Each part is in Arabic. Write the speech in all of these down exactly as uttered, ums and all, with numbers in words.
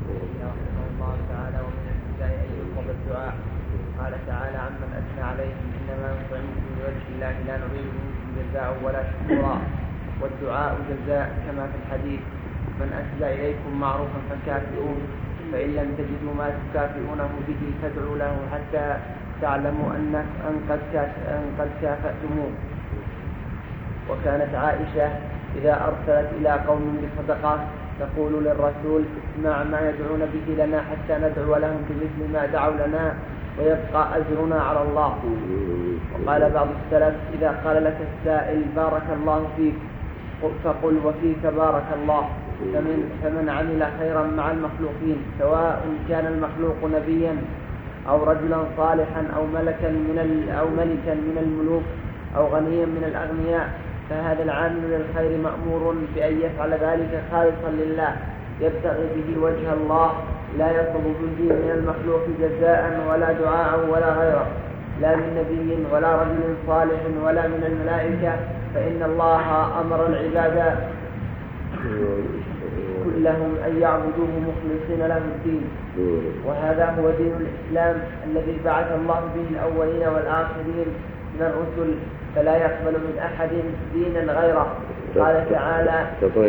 رحمه الله تعالى: ومن الجزاء أن يطلب الدعاء. قال تعالى: عمن أثنى عليهم إنما نطعمكم لوجه الله لا نريد منكم جزاء ولا شكورا. والدعاء جزاء كما في الحديث: من أسدى إليكم معروفا فكافئوه، فإن لم تجدوا ما تكافئونه به فادعوا له حتى تعلموا أن قد كافأتموه. وكانت عائشة إذا أرسلت إلى قوم بصدقة تقول للرسول: اسمع ما يدعون به لنا حتى ندعو لهم بمثل ما دعوا لنا ويبقى أجرنا على الله. وقال بعض السلف: إذا قال لك السائل بارك الله فيك فقل وفيك بارك الله. فمن, فمن عمل خيرا مع المخلوقين سواء كان المخلوق نبيا أو رجلا صالحا أو ملكا من, أو ملكا من الملوك أو غنيا من الأغنياء، فهذا العامل للخير مأمور بأن يفعل ذلك خالصا لله يبتغي به وجه الله، لا يطلب به من المخلوق جزاء ولا دعاء ولا غيره، لا من نبي ولا رجل صالح ولا من الملائكة، فإن الله أمر العباد كلهم أن يعبدوه مخلصين له الدين. وهذا هو دين الإسلام الذي بعث الله به الأولين والآخرين من الرسل، فلا يقبل من أحد دينا غيره. قال تعالى: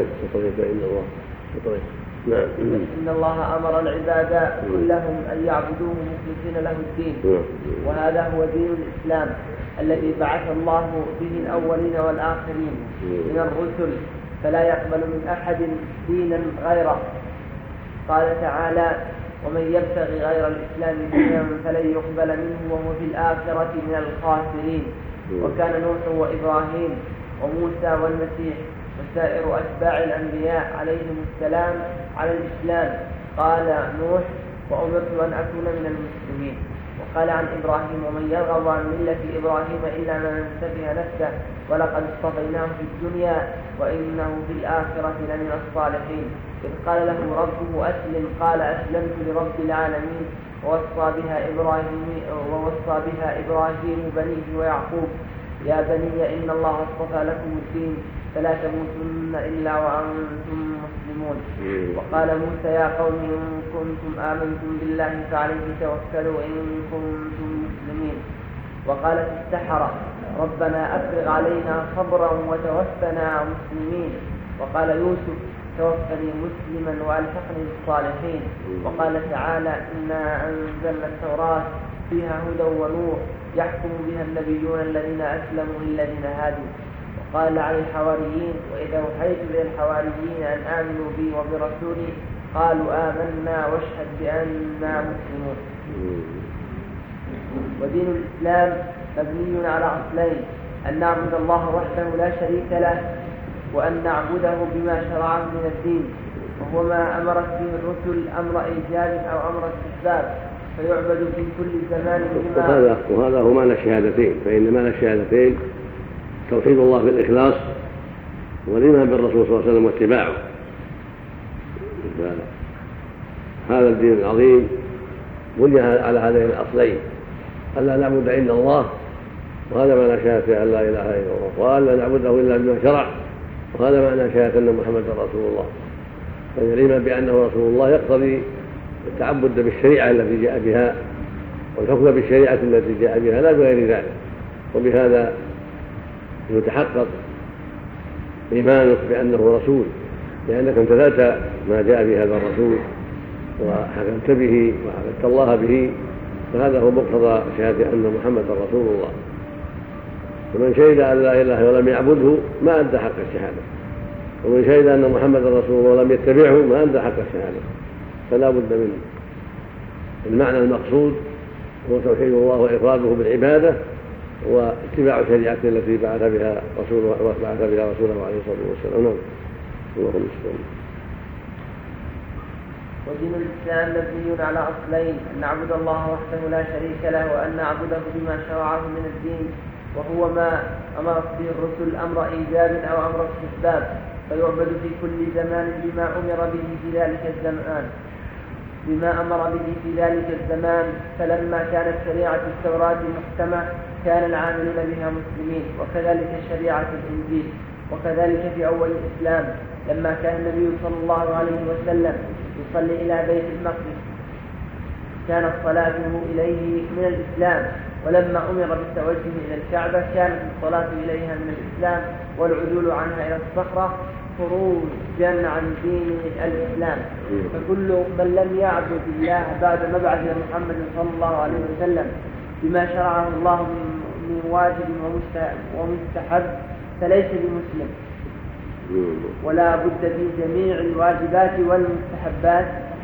إن الله أمر العباد كلهم أن يعبدوه مخلصين له الدين. وهذا هو دين الإسلام الذي بعث الله به الأولين والآخرين من الرسل، فلا يقبل من أحد دينا غيره. قال تعالى: ومن يبتغي غير الإسلام دينا فلن يقبل منه وهو في الآخرة من الخاسرين. وكان نوح وإبراهيم وموسى والمسيح وسائر أتباع الأنبياء عليهم السلام على الإسلام. قال نوح: وأمرت أن أكون من المسلمين. وقال عن إبراهيم: ومن يرغب عن ملة إبراهيم إلا من سفه نفسه ولقد اصطفيناه في الدنيا وإنه في الآخرة لمن الصالحين. إذ قال له ربه أسلم قال أسلمت لرب العالمين. ووصى بها إبراهيم ووصى بها إبراهيم بنيه ويعقوب: يا بني إن الله اصطفى لكم الدين فلا تموتن إلا وأنتم مسلمون. وقال موسى: يا قوم إن كنتم آمنتم بالله فعليه توكلوا إن كنتم مسلمين. وقالت السحرة: ربنا أفرغ علينا صبرا وتوفنا مسلمين. وقال يوسف: توفني مسلما وألحقني بالصالحين. وقال تعالى: إنا أنزلنا التوراة فيها هدى ونور يحكم بها النبيون الذين أسلموا للذين هادوا. وقال عن الحواريين: وإذا أوحيت إلى الحواريين أن آمنوا بي وبرسولي قالوا آمنا واشهد بأننا مسلمون. ودين الإسلام مبني على أصلين: أن نعبد الله وحده لا شريك له، وأن نعبده بما شرعه من الدين، وهو ما أمرت به الرسل أمر إيجاب أو أمر استحباب، فيعبد في كل زمان بما. وهذا, وهذا هو معنى الشهادتين. فإن معنى الشهادتين توحيد الله بالإخلاص والإيمان بالرسول صلى الله عليه وسلم واتباعه. هذا الدين العظيم بني على هذين الأصلين: ألا نعبد إلا الله، وهذا معنى شهادة أن لا إله إلا الله، وألا نعبده إلا بما شرع، وهذا معنى شهادة أن محمدا رسول الله. فإن الإيمان بأنه رسول الله يقتضي التعبد بالشريعة التي جاء بها والحكم بالشريعة التي جاء بها لا بغير ذلك. وبهذا يتحقق إيمانك بأنه رسول، لأنك امتثلت ما جاء به هذا الرسول وحكمت به وعبدت الله به، فهذا هو مقتضى شهادة أن محمدا رسول الله. ومن شهد أن لا إله ولم يعبده ما أدى حق الشهادة، ومن شهد أن محمدا رسول الله ولم يتبعه ما أدى حق الشهادة. فلا بد من المعنى المقصود هو توحيد الله وإفراده بالعبادة واتباع شريعته التي بعث بها رسوله وبعث بها رسوله عليه الصلاة والسلام. نعم. اللهم صل. ودين الإسلام مبني على أصلين: أن نعبد الله وحده لا شريك له، وأن نعبده بما شرعه من الدين، وهو ما أمرت به الرسل أمر إيجاب أو أمر استحباب، فيعبد في كل زمان بما أمر به في ذلك الزمان بما أمر به في ذلك الزمان. فلما كانت شريعة التوراة محكمة كان العاملون بها مسلمين، وكذلك شريعة الإنجيل، وكذلك في أول الإسلام لما كان النبي صلى الله عليه وسلم يصلي إلى بيت المقدس كانت صلاته إليه من الإسلام، ولما أمر بالتوجه إلى الكعبة كانت الصلاة إليها من الإسلام، والعدول عنها إلى الصخرة خروجا عن دين الإسلام. فكل من لم يعبد الله بعد مبعث محمد صلى الله عليه وسلم بما شرعه الله من واجب ومستحب فليس بمسلم، ولا بد في جميع الواجبات والمستحبات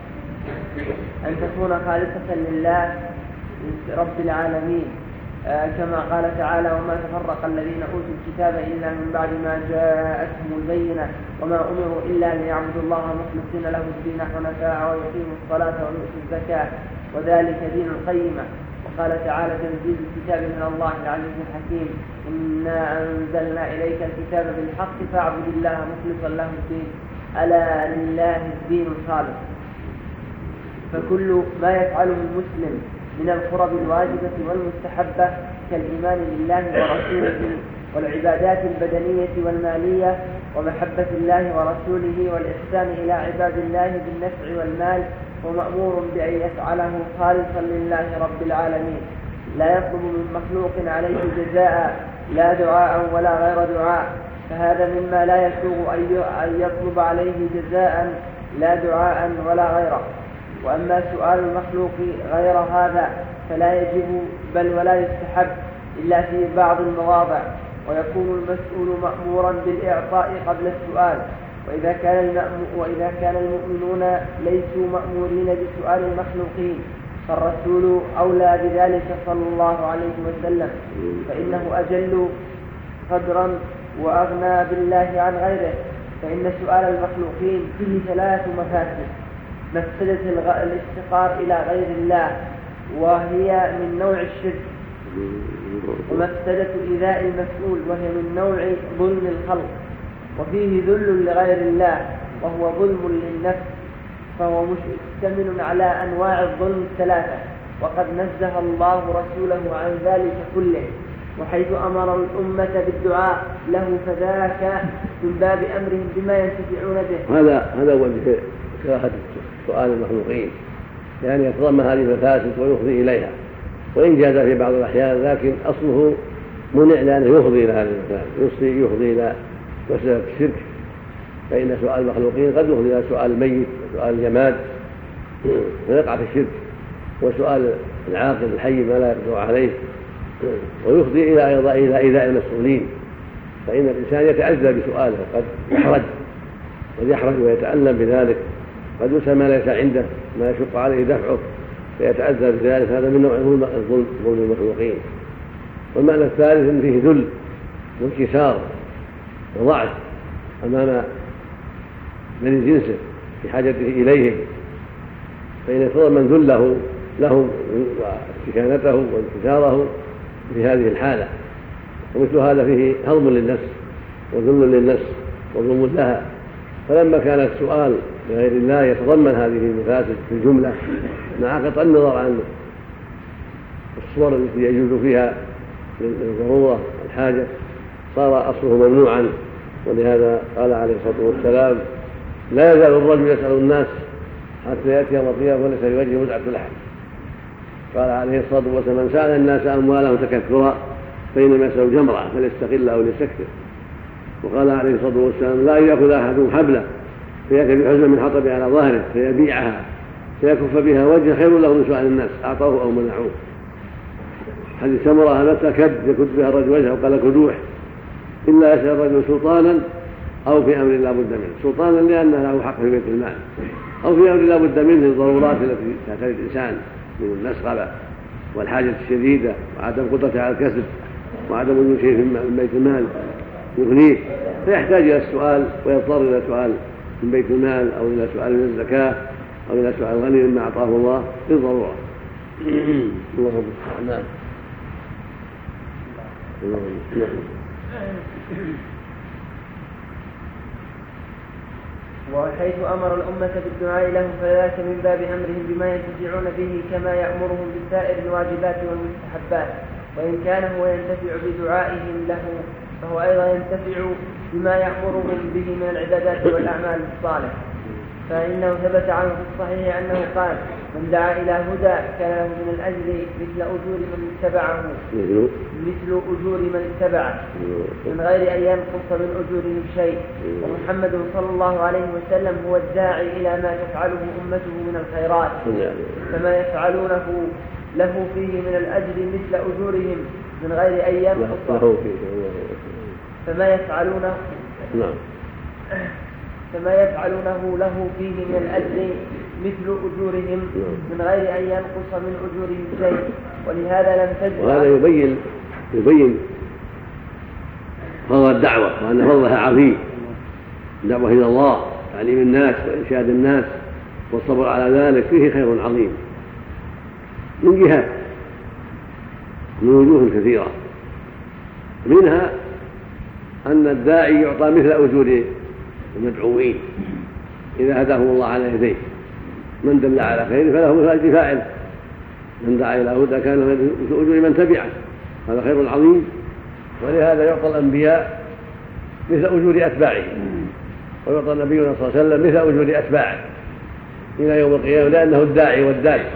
أن تكون خالصة لله رب العالمين، آه كما قال تعالى: وما تفرق الذين أوتوا الكتاب إلا من بعد ما جاءتهم البينة وما أمروا إلا ليعبدوا الله مخلصين له الدين حنفاء ويقيموا الصلاة ويؤتوا الزكاة وذلك دين القيمة. وقال تعالى: تنزيل الكتاب من الله العزيز الحكيم، إنا أنزلنا إليك الكتاب بالحق فاعبد الله مخلصا له الدين ألا لله الدين الخالص. فكل ما يفعله المسلم من القرب الواجبة والمستحبة كالإيمان بالله ورسوله والعبادات البدنية والمالية ومحبة الله ورسوله والإحسان إلى عباد الله بالنفع والمال، ومأمور بأن يفعله خالصا لله رب العالمين، لا يطلب من مخلوق عليه جزاء لا دعاء ولا غير دعاء، فهذا مما لا يسوغ أن يطلب عليه جزاء لا دعاء ولا غيره. وأما سؤال المخلوق غير هذا فلا يجب بل ولا يستحب إلا في بعض المواضع، ويكون المسؤول مأمورا بالإعطاء قبل السؤال. وإذا كان, وإذا كان المؤمنون ليسوا مأمورين بسؤال المخلوقين فالرسول أولى بذلك صلى الله عليه وسلم، فإنه أجل قدرا وأغنى بالله عن غيره. فإن سؤال المخلوقين فيه ثلاث مفاسد: مفسدة الافتقار إلى غير الله وهي من نوع الشرك، ومفسدة إيذاء المسؤول وهي من نوع ظلم الخلق، وفيه ذل لغير الله وهو ظلم للنفس، فهو مشتمل على أنواع الظلم الثلاثة، وقد نزه الله رسوله عن ذلك كله، وحيث أمر الأمة بالدعاء له فذاك من باب أمرهم بما ينتفعون به. هذا هذا وجه كراهة سؤال المخلوقين، يعني يتضمن هذه المفاسد ويفضي إليها، وإن جاز في بعض الأحيان لكن أصله منع لأنه يفضي إلى هذه المفاسد، يفضي إلى مسألة الشرك، فإن سؤال المخلوقين قد يفضي إلى سؤال الميت وسؤال الجماد فيقع في الشرك، وسؤال العاقل الحي ما لا يقدر عليه، ويفضي إلى أيضا إلى إيذاء المسؤولين، فإن الإنسان يتأذى بسؤاله، قد يحرج قد يحرج ويتألم بذلك، قد يسأل ما ليس عنده ما يشق عليه دفعه فيتأذى بذلك، هذا من نوع الظلم المخلوقين. والمعنى الثالث أن فيه ذل وانكسار وضعف أمام من جنسه في حاجته إليهم، فإن يتضمن ذله له واستكانته وانكساره في هذه الحالة، ومثل هذا فيه هضم للنفس وذل للنفس وظلم لها. فلما كان السؤال لغير الله يتضمن هذه المفاسد في الجملة مع قطع النظر عن الصور التي يجوز فيها للضرورة والحاجة صار أصله ممنوعا. ولهذا قال عليه الصلاة والسلام: لا يزال الرجل يسأل الناس حتى يأتي يوم القيامة وليس في وجهه مزعة لحم. قال عليه الصلاة والسلام: من سأل الناس أموالهم تكثرا فإنما يسأل جمرة فليستقل أو ليستكثر. وقال عليه الصلاة والسلام: لا يأخذ أحدهم حبله فيأتي بحزمة من حطب على ظهره فيبيعها فيكف بها وجه خير له من سؤال الناس أعطوه أو منعوه. حديث سمرة: متى كد يكد بها الرجل وجهه قال كدوح، إلا يسأل الرجل سلطانا أو في أمر لا بد منه، سلطانا لأنه له حق في بيت المال، أو في أمر لا بد منه الضرورات التي تحتاج الإنسان من المسغبة والحاجة الشديدة وعدم قدرته على الكسب وعدم وجود شيء من بيت المال يغنيه، فيحتاج إلى السؤال ويضطر إلى سؤال من بيت المال أو إلى سؤال من الزكاة أو إلى سؤال غني مما أعطاه الله للضرورة. اللهم نعم. وحيث أمر الأمة بالدعاء لهم فذاك من باب أمرهم بما ينتفعون به كما يأمرهم بسائر الواجبات والمستحبات، وإن كان هو ينتفع بدعائهم له فهو أيضا ينتفع بما يأمرهم به من العبادات والأعمال الصالحة. فإنه ثبت عنه في الصحيح أنه قال: من دعا إلى هدى كان له من الأجر مثل أجور من اتبعه مثل أجور من اتبعه من غير أن ينقص من أجورهم شيء. ومحمد صلى الله عليه وسلم هو الداعي إلى ما تفعله أمته من الخيرات، فما يفعلونه له فيه من الأجر مثل أجورهم من غير أن ينقص فما يفعلونه فما يفعلونه له فيه من الأجر مثل أجورهم من غير أن ينقص من أجورهم شيء. ولهذا لم تجد. وهذا يبين يبين فضل الدعوة وأن فضلها عظيم. الدعوة إلى الله، تعليم الناس وإرشاد الناس والصبر على ذلك فيه خير عظيم من جهات، من وجوه كثيرة، منها أن الداعي يعطى مثل أجور المدعوين إذا هداهم الله على يديه. من دل على خير فله مثل أجر فاعل، من دعا إلى هدى كان مثل أجور من تبعه، هذا خير عظيم. ولهذا يعطى الأنبياء مثل أجور أتباعهم، ويعطى النبي صلى الله عليه وسلم مثل أجور أتباعه إلى يوم القيامة، لأنه الداعي والداعي.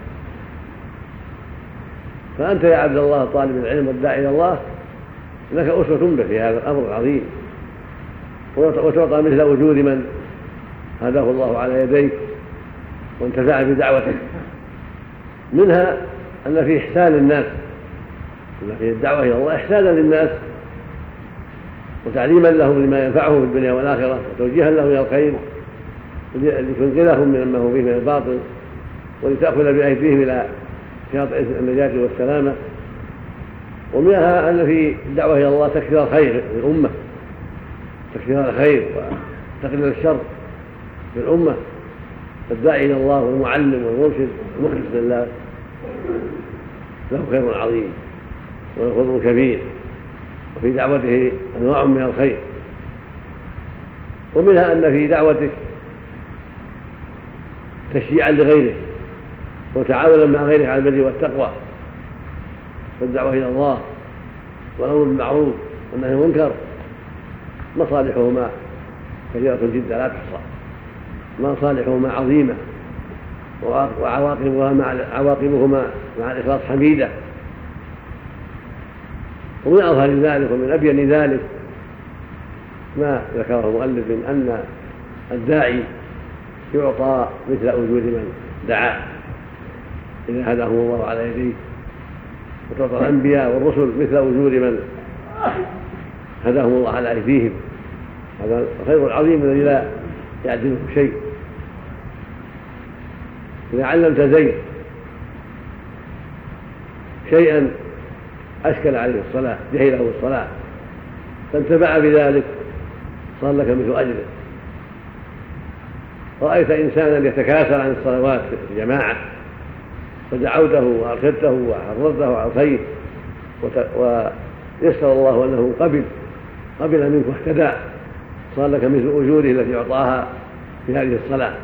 فأنت يا عبد الله طالب العلم والداعي إلى الله لك أسوة به في هذا الأمر العظيم، وتعطى مثل أجور من هداه الله على يديك وانتفع بدعوته. منها أن في إحسان الناس، أن في الدعوة إلى الله إحسانا للناس وتعليما لهم لما ينفعهم في الدنيا والآخرة، وتوجيها لهم إلى الخير لتنقذهم مما هو فيه من الباطل، ولتأخذ بأيديهم إلى شاطئ النجاة والسلامة. ومنها أن في الدعوة إلى الله تكثير الخير للأمة، تكثير الخير وتقليل الشر للأمة. فالداعي إلى الله والمعلم والمرشد المخلص لله له خير عظيم وله فضل كبير، وفي دعوته أنواع من الخير. ومنها أن في دعوتك تشجيعا لغيره وتعاونا مع غيره على البر والتقوى. فالدعوة إلى الله والأمر بالمعروف والنهي عن المنكر مصالحهما كثيرة جدا لا تحصى، مصالحهما عظيمة وعواقبهما مع عواقبهما مع الإخلاص حميدة. ومن أظهر ذلك ومن أبين ذلك ما ذكره المؤلف من أن الداعي يعطى مثل أجور من دعا إذا هداهم الله على يديه، وتعطى الأنبياء والرسل مثل أجور من هداهم الله على أيديهم. هذا الخير العظيم الذي لا يعدله شيء. إذا علمت زيد شيئا أشكل عليه الصلاة جهله الصلاة فانتفع بذلك صار لك مثل أجره. رأيت إنسانا يتكاسل عن الصلوات في الجماعة فدعوته وأرشدته وحرضته على الخير ويسر الله أنه قبل قبل منك واهتدى، صار لك مثل أجوره التي أعطاها في هذه الصلاة.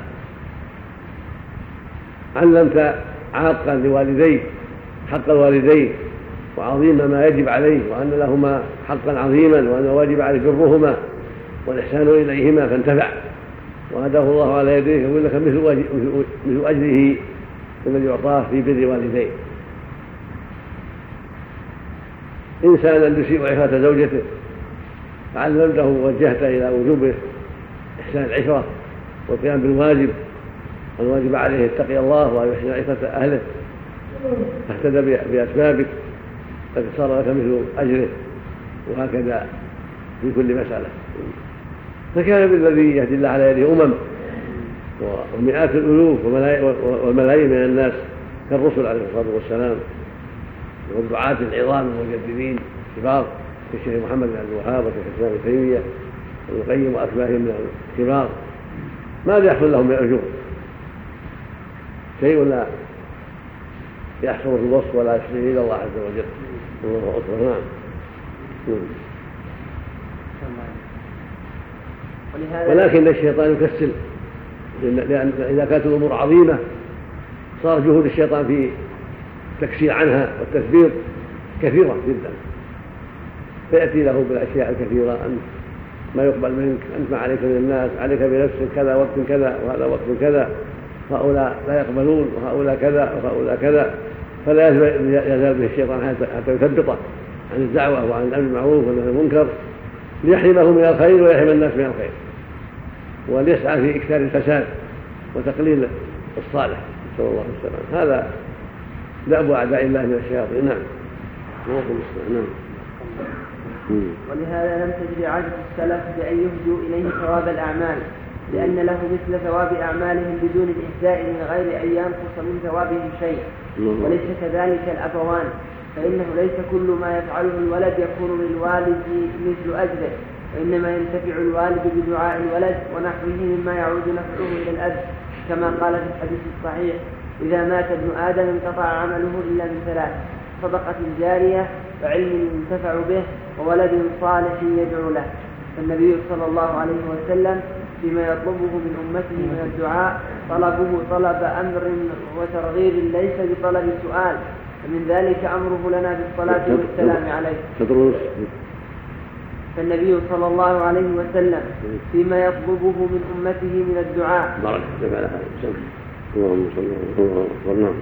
علمت عاقا لوالديه حق الوالدين وعظيم ما يجب عليه، وأن لهما حقا عظيما وأن واجب عليه برهما والإحسان إليهما فانتفع وهداه الله على يديه، يقول لك مثل مثل أجره الذي يعطاه في بر والديه. إنسانا يسيء عفة زوجته فعلمته ووجهته إلى وجوب إحسان العشرة والقيام بالواجب، والواجب عليه يتقي الله ويحسن عفة أهله، فاهتدى بأسبابك فصار لك مثل أجره. وهكذا في كل مسألة. فكان بالذي يهدي الله على يده أمم ومئات الألوف والملايين من الناس كالرسل عليه الصلاة والسلام والدعاة العظام والمجددين الكبار كالشيخ محمد بن عبد الوهاب وشيخ الإسلام ابن تيمية وابن القيم وأتباعهم من الكبار. ماذا يحصل لهم من أجور؟ شيء لا يحصل في الوصف ولا يحصل إلى الله عز وجل. الله أكبر. نعم. ولكن الشيطان يكسل، لأن إذا كانت الأمور عظيمة صار جهود الشيطان في التكسير عنها والتثبيط كثيرة جدا، فيأتي له بالأشياء الكثيرة: أنت ما يقبل منك، أنت ما عليك من الناس، عليك بنفسك، كذا وقت كذا وهذا وقت كذا، هؤلاء لا يقبلون وهؤلاء كذا وهؤلاء كذا. فلا يزال به الشيطان حتى يثبطه عن الدعوة وعن الأمر بالمعروف والنهي عن المنكر، ليحرمه من الخير ويحرم الناس من الخير، وليسعى في إكثار الفساد وتقليل الصالح، نسأل الله السلامة. هذا دأب أعداء الله من الشياطين. نعم. نعم. ولهذا لم تجري عادة السلف بأن يهدوا إليه ثواب الأعمال، لأن له مثل ثواب أعمالهم بدون الإهداء من غير أن ينقص من ثوابهم شيء. وليس كذلك الأبوان، فإنه ليس كل ما يفعله الولد يكون للوالد مثل أجره، وإنما ينتفع الوالد بدعاء الولد ونحوه مما يعود نفعه إلى الأب، كما قال في الحديث الصحيح: إذا مات ابن آدم انقطع عمله إلا من ثلاث: صدقة جارية، وعلم ينتفع به، وولد صالح يدعو له. فالنبي صلى الله عليه وسلم فيما يطلبه من أمته من الدعاء طلبه طلب أمر وترغيب ليس بطلب سؤال، ومن ذلك أمره لنا بالصلاة والسلام عليه. فالنبي صلى الله عليه وسلم فيما يطلبه من أمته من الدعاء بارك الله على هذا. اللهم صل على محمد.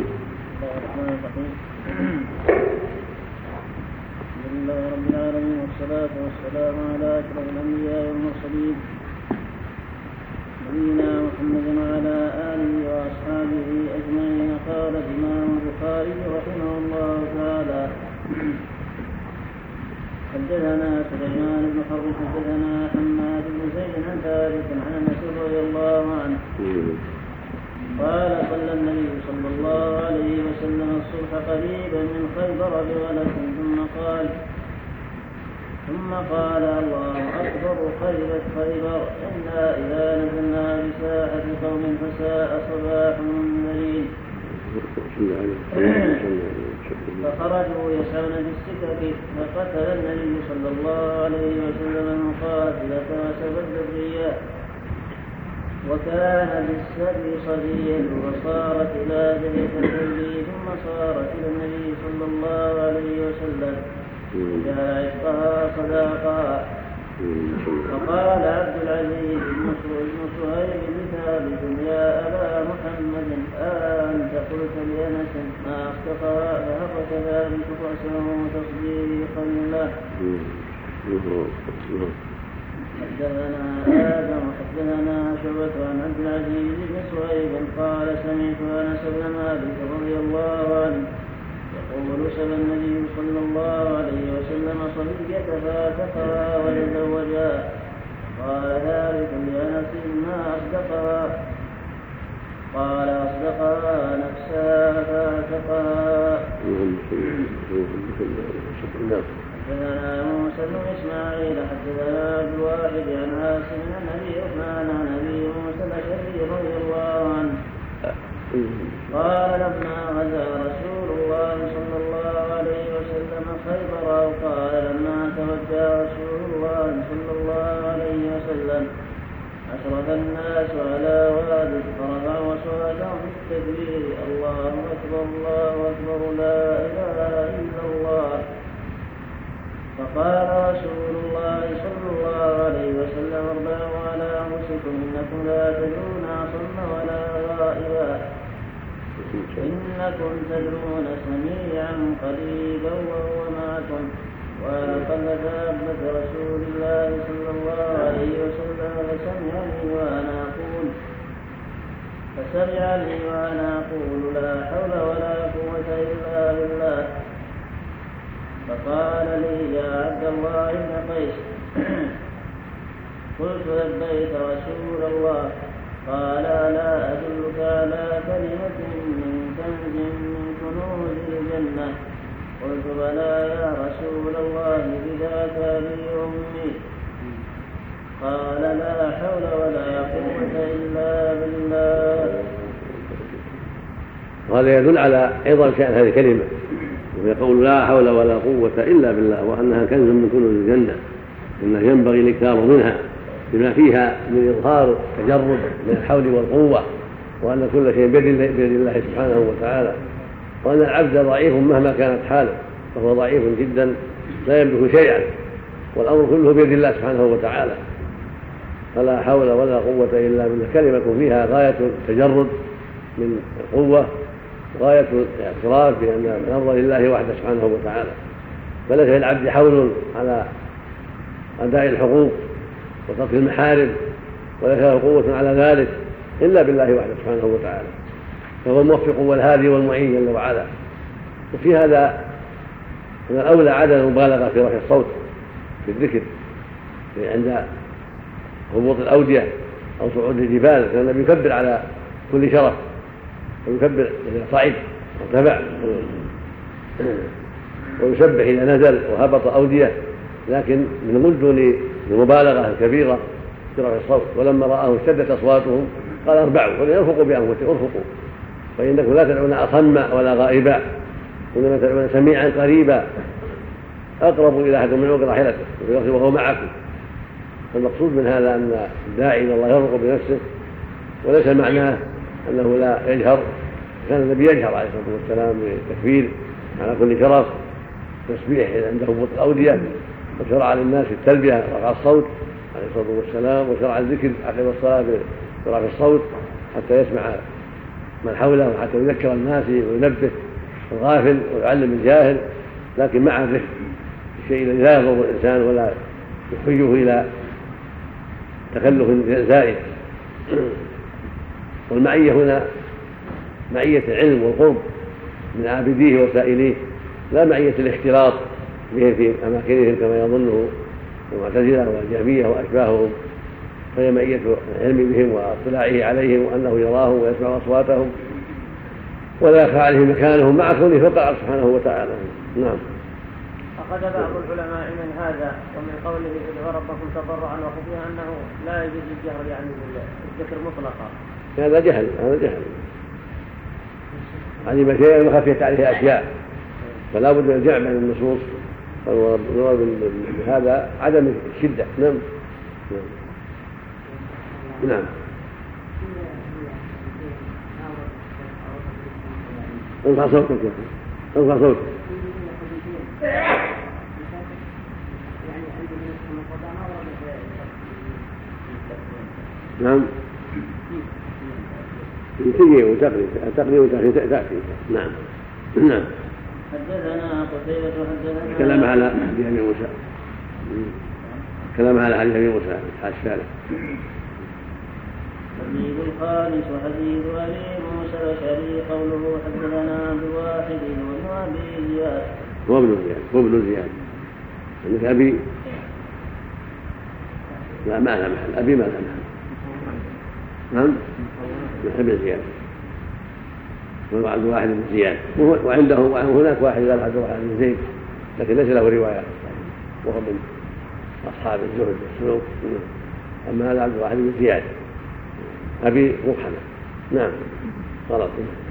الحمد لله رب العالمين، والصلاة والسلام على أشرف الأنبياء والمرسلين نبينا محمد وعلى آله وأصحابه أجمعين. قال الإمام البخاري رحمه الله تعالى: حدثنا سليمان بن حرب حدثنا حماد بن زيد عن ثابت عن أنس رضي الله عنه قال: صلى النبي صلى الله عليه وسلم الصبح قريبا من خيبر بغلس، ثم قال ثم قال الله أكبر، خيبت خيبر، إنا إذا نزلنا بساحة قوم فساء صباح المنذرين. فخرجوا يسعون بالسكك، فقتل النبي صلى الله عليه وسلم المقاتلة وسبب الرياء، وكان بالسبي صبيا، وصارت إلى ذلك النبي، ثم صارت إلى النبي صلى الله عليه وسلم جاء عشقها صداقها. فقال عبد العزيز بن صهيب لثابت: يا أبا محمد، أنت قلت لأنس ما أصدقها؟ فهبط ثابت رأسه تصديقا له. حدثنا آدم حدثنا شعبة عن عبد العزيز بن صهيب قال: سمعت أنس بن مالك رضي الله عنه يقول: سبى النبي صلى الله عليه وسلم صبية فاتقها وتزوجها. قال ثابت لأنس: ما أصدقها؟ قال: أصدقها نفسها فاتقها. حدثنا موسى بن إسماعيل حدثنا عبد الواحد عن عاصم عن أبي عثمان عن أبي موسى الأشعري رضي الله عنه قال: لما غزا رسول الله صلى الله عليه وسلم خيبر، أو قال لما توجه رسول الله صلى الله عليه وسلم، أشرف الناس على واد، فرفعوا أصواتهم في التكبير: الله أكبر الله أكبر لا إله إلا الله. فقال رسول الله صلى الله عليه وسلم: اربعوا على أنفسكم، إنكم لا تدرون أصم ولا غائبا، إنكم تدرون سميعا قريبا وهو معكم. وألقى دابة رسول الله صلى الله عليه وسلم فسمعني وأنا أقول فسمعني وأنا أقول: لا حول ولا قوة إلا بالله. فقال لي: يا عبد الله بن قيس. قلت: لبيك رسول الله. قال: لا أدلك على كلمة من كنز من كنوز الجنة؟ قلت: بلى يا رسول الله، بذاك أبي وأمي. قال: لا حول ولا قوة إلا بالله. وهذا يدل على عظم شأن هذه الكلمة، ويقول: لا حول ولا قوة إلا بالله، وأنها كنز من كنوز الجنة، إنه ينبغي الاكثار منها بما فيها من إظهار تجرد من الحول والقوة، وأن كل شيء بيد الله سبحانه وتعالى، وأن العبد ضعيف مهما كانت حاله، فهو ضعيف جدا لا يملك شيئا، والأمر كله بيد الله سبحانه وتعالى، فلا حول ولا قوة إلا بالله. كلمة فيها غاية التجرد من القوة، غاية الاعتراف بأن الأمر لله وحده سبحانه وتعالى، فليس للعبد حول على أداء الحقوق وترك المحارم، وليس له قوة على ذلك إلا بالله وحده سبحانه وتعالى، فهو الموفق والهادي والمعين جل وعلا. وفي هذا من الأولى عدم المبالغة في رفع الصوت في الذكر عند هبوط الأودية أو صعود الجبال، كان النبي يكبر على كل شرف، ويكبر إذا صعد وارتفع، ويسبح إذا نزل وهبط أودية، لكن من مدن المبالغة الكبيرة في رفع الصوت. ولما رآه اشتدت أصواتهم قال اربعوا وليرفقوا بأنفسهم، ارفقوا، فإنكم لا تدعون أصم ولا غائبا، إنما تدعون سميعا قريبا أقرب إلى أحد من وقت راحلته وهو معكم. فالمقصود من هذا أن الداعي إلى الله يرفق بنفسه، وليس معناه أنه لا يجهر. كان النبي يجهر عليه الصلاة والسلام بالتكبير على كل شرف، تسبيح عند هبوط الأودية، وشرع للناس التلبية رفع الصوت عليه الصلاة والسلام، وشرع الذكر عقب الصلاة برفع الصوت حتى يسمع من حوله، وحتى يذكر الناس وينبه الغافل ويعلم الجاهل، لكن مع الرفق، الشيء الذي لا يضر الإنسان ولا يحرجه إلى تكلف زائد. والمعية هنا معية العلم والقرب من عابديه وسائليه، لا معية الاختلاط بهم في أماكنهم كما يظنه المعتزلة والجهمية وأشباههم، فهي معية العلم بهم واطلاعه عليهم، وأنه يراهم ويسمع أصواتهم ولا يخفى عليه مكانهم مع كونه فوق العرش سبحانه وتعالى. نعم. أخذ بعض العلماء من هذا ومن قوله ادعوا ربكم تضرعا وخفيا أنه لا يجوز الجهر يعني بالذكر مطلقا. هذا جهل، هذا جهل. علم شيئا وخفيت عليه أشياء، فلا بد من الجمع بين النصوص، والمراد بهذا عدم الشدة. نعم نعم. ارفع صوتك، ارفع صوتك. نعم. تجي وتقري تقري وتقري تأتي. نعم نعم. حدثنا قتيبة حدثنا كلام على حديث أبي موسى، كلام على حديث أبي موسى الشارع. حديث الخامس وحديث أبي موسى الأشعري قوله حدثنا بواحد وابن أبي زياد وابن زياد وابن زياد عندك أبي لا ما لها محل، أبي ما لها محل. نعم ابن زياد وعبد الواحد بن زياد، وعنده وهناك واحد قال عبد الواحد بن زيد لكن ليس له رواية، وهو من أصحاب الزهد والسلوك. أما هذا عبد الواحد بن زياد أبي مقحمة. نعم غلط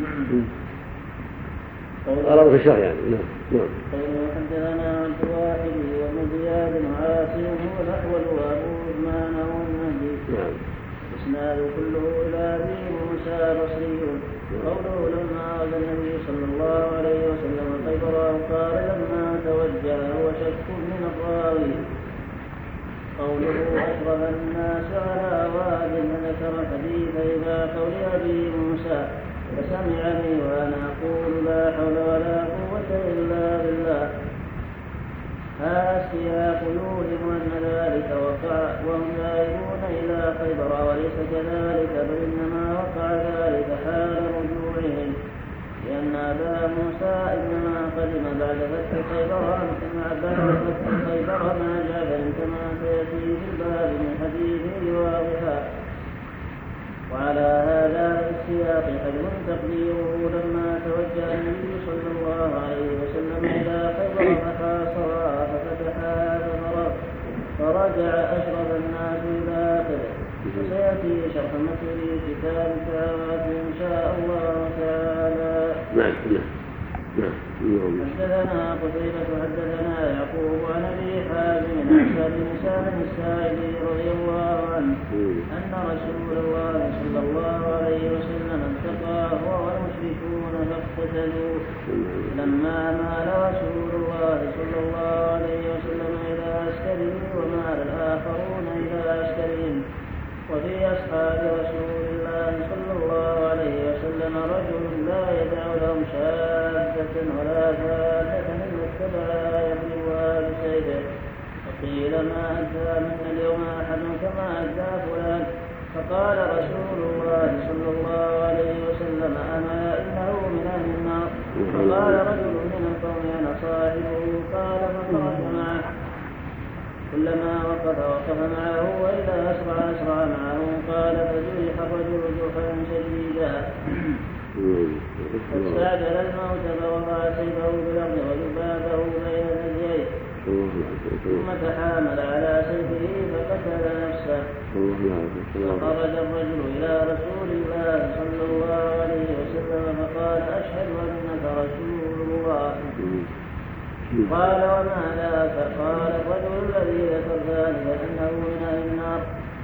غلط في الشرح يعني. نعم نعم. قوله حدثنا عبد الواحد وابن زياد وعاصم والأحول وأبو عثمان والنهدي. نعم. إسناد كله إلى أبي موسى بصري. قوله لما غزا النبي صلى الله عليه وسلم خيبر قال لما توجه وشك من الراوي. قوله أشرف الناس على واد فذكر الحديث إلى قول أبي موسى فسمعني وأنا أقول لا حول ولا قوة إلا بالله. هذا السياق يوهم أن ذلك وقع وهم ذاهبون إلى خيبر، وليس كذلك بل إنما وقع ذلك حال رجوعهم، لأن أبا موسى إنما قدم بعد فتح خيبر بعد فتح خيبر ما جابر كما سيأتي في الباب من حديثه واضحا. وعلى هذا السياق حجم تقديره لما توجه النبي صلى الله عليه وسلم إلى خيبر فحاصرها ففتحها ففرغ فرجع أشرف الناس إلى آخره. وسيأتي شرح مثل كتاب الدعوات إن شاء الله تعالى. نعم نعم. حدثنا قتيبة حدثنا يعقوب عن أبي حازم عن سالم سالم الساعدي رضي الله عنه أن رسول الله صلى الله عليه وسلم التقى هو والمشركون المشركون فاقتتلوا. لما مال رسول الله صلى الله عليه وسلم إلى عسكره ومال الآخرون إلى عسكرهم. وفي أصحاب رسول الله صلى الله عليه وسلم رجل لا يدع لهم شاذة ولا ثالثة إلا اتبعها يضربها بسيفه. فقيل ما أدى منا اليوم أحد كما أدى فلان. فقال رسول الله صلى الله عليه وسلم أما إنه من أهل النار. فقال رجل من القوم أنا صاحبه. قال فخرج معه. كلما وقف وقف معه وإذا أسرع أسرع معه. قال فجرح الرجل جرحا شديدا فاستعجل الموت فوضع سيفه بالأرض وذبابه بين ثدييه ثم تحامل على سيفه فقتل نفسه. فخرج الرجل إلى رسول الله صلى الله عليه وسلم فقال أشهد أنك رسول الله. قال وما ذاك؟ قال الرجل الذي ذكرت فإنه من أهل النار.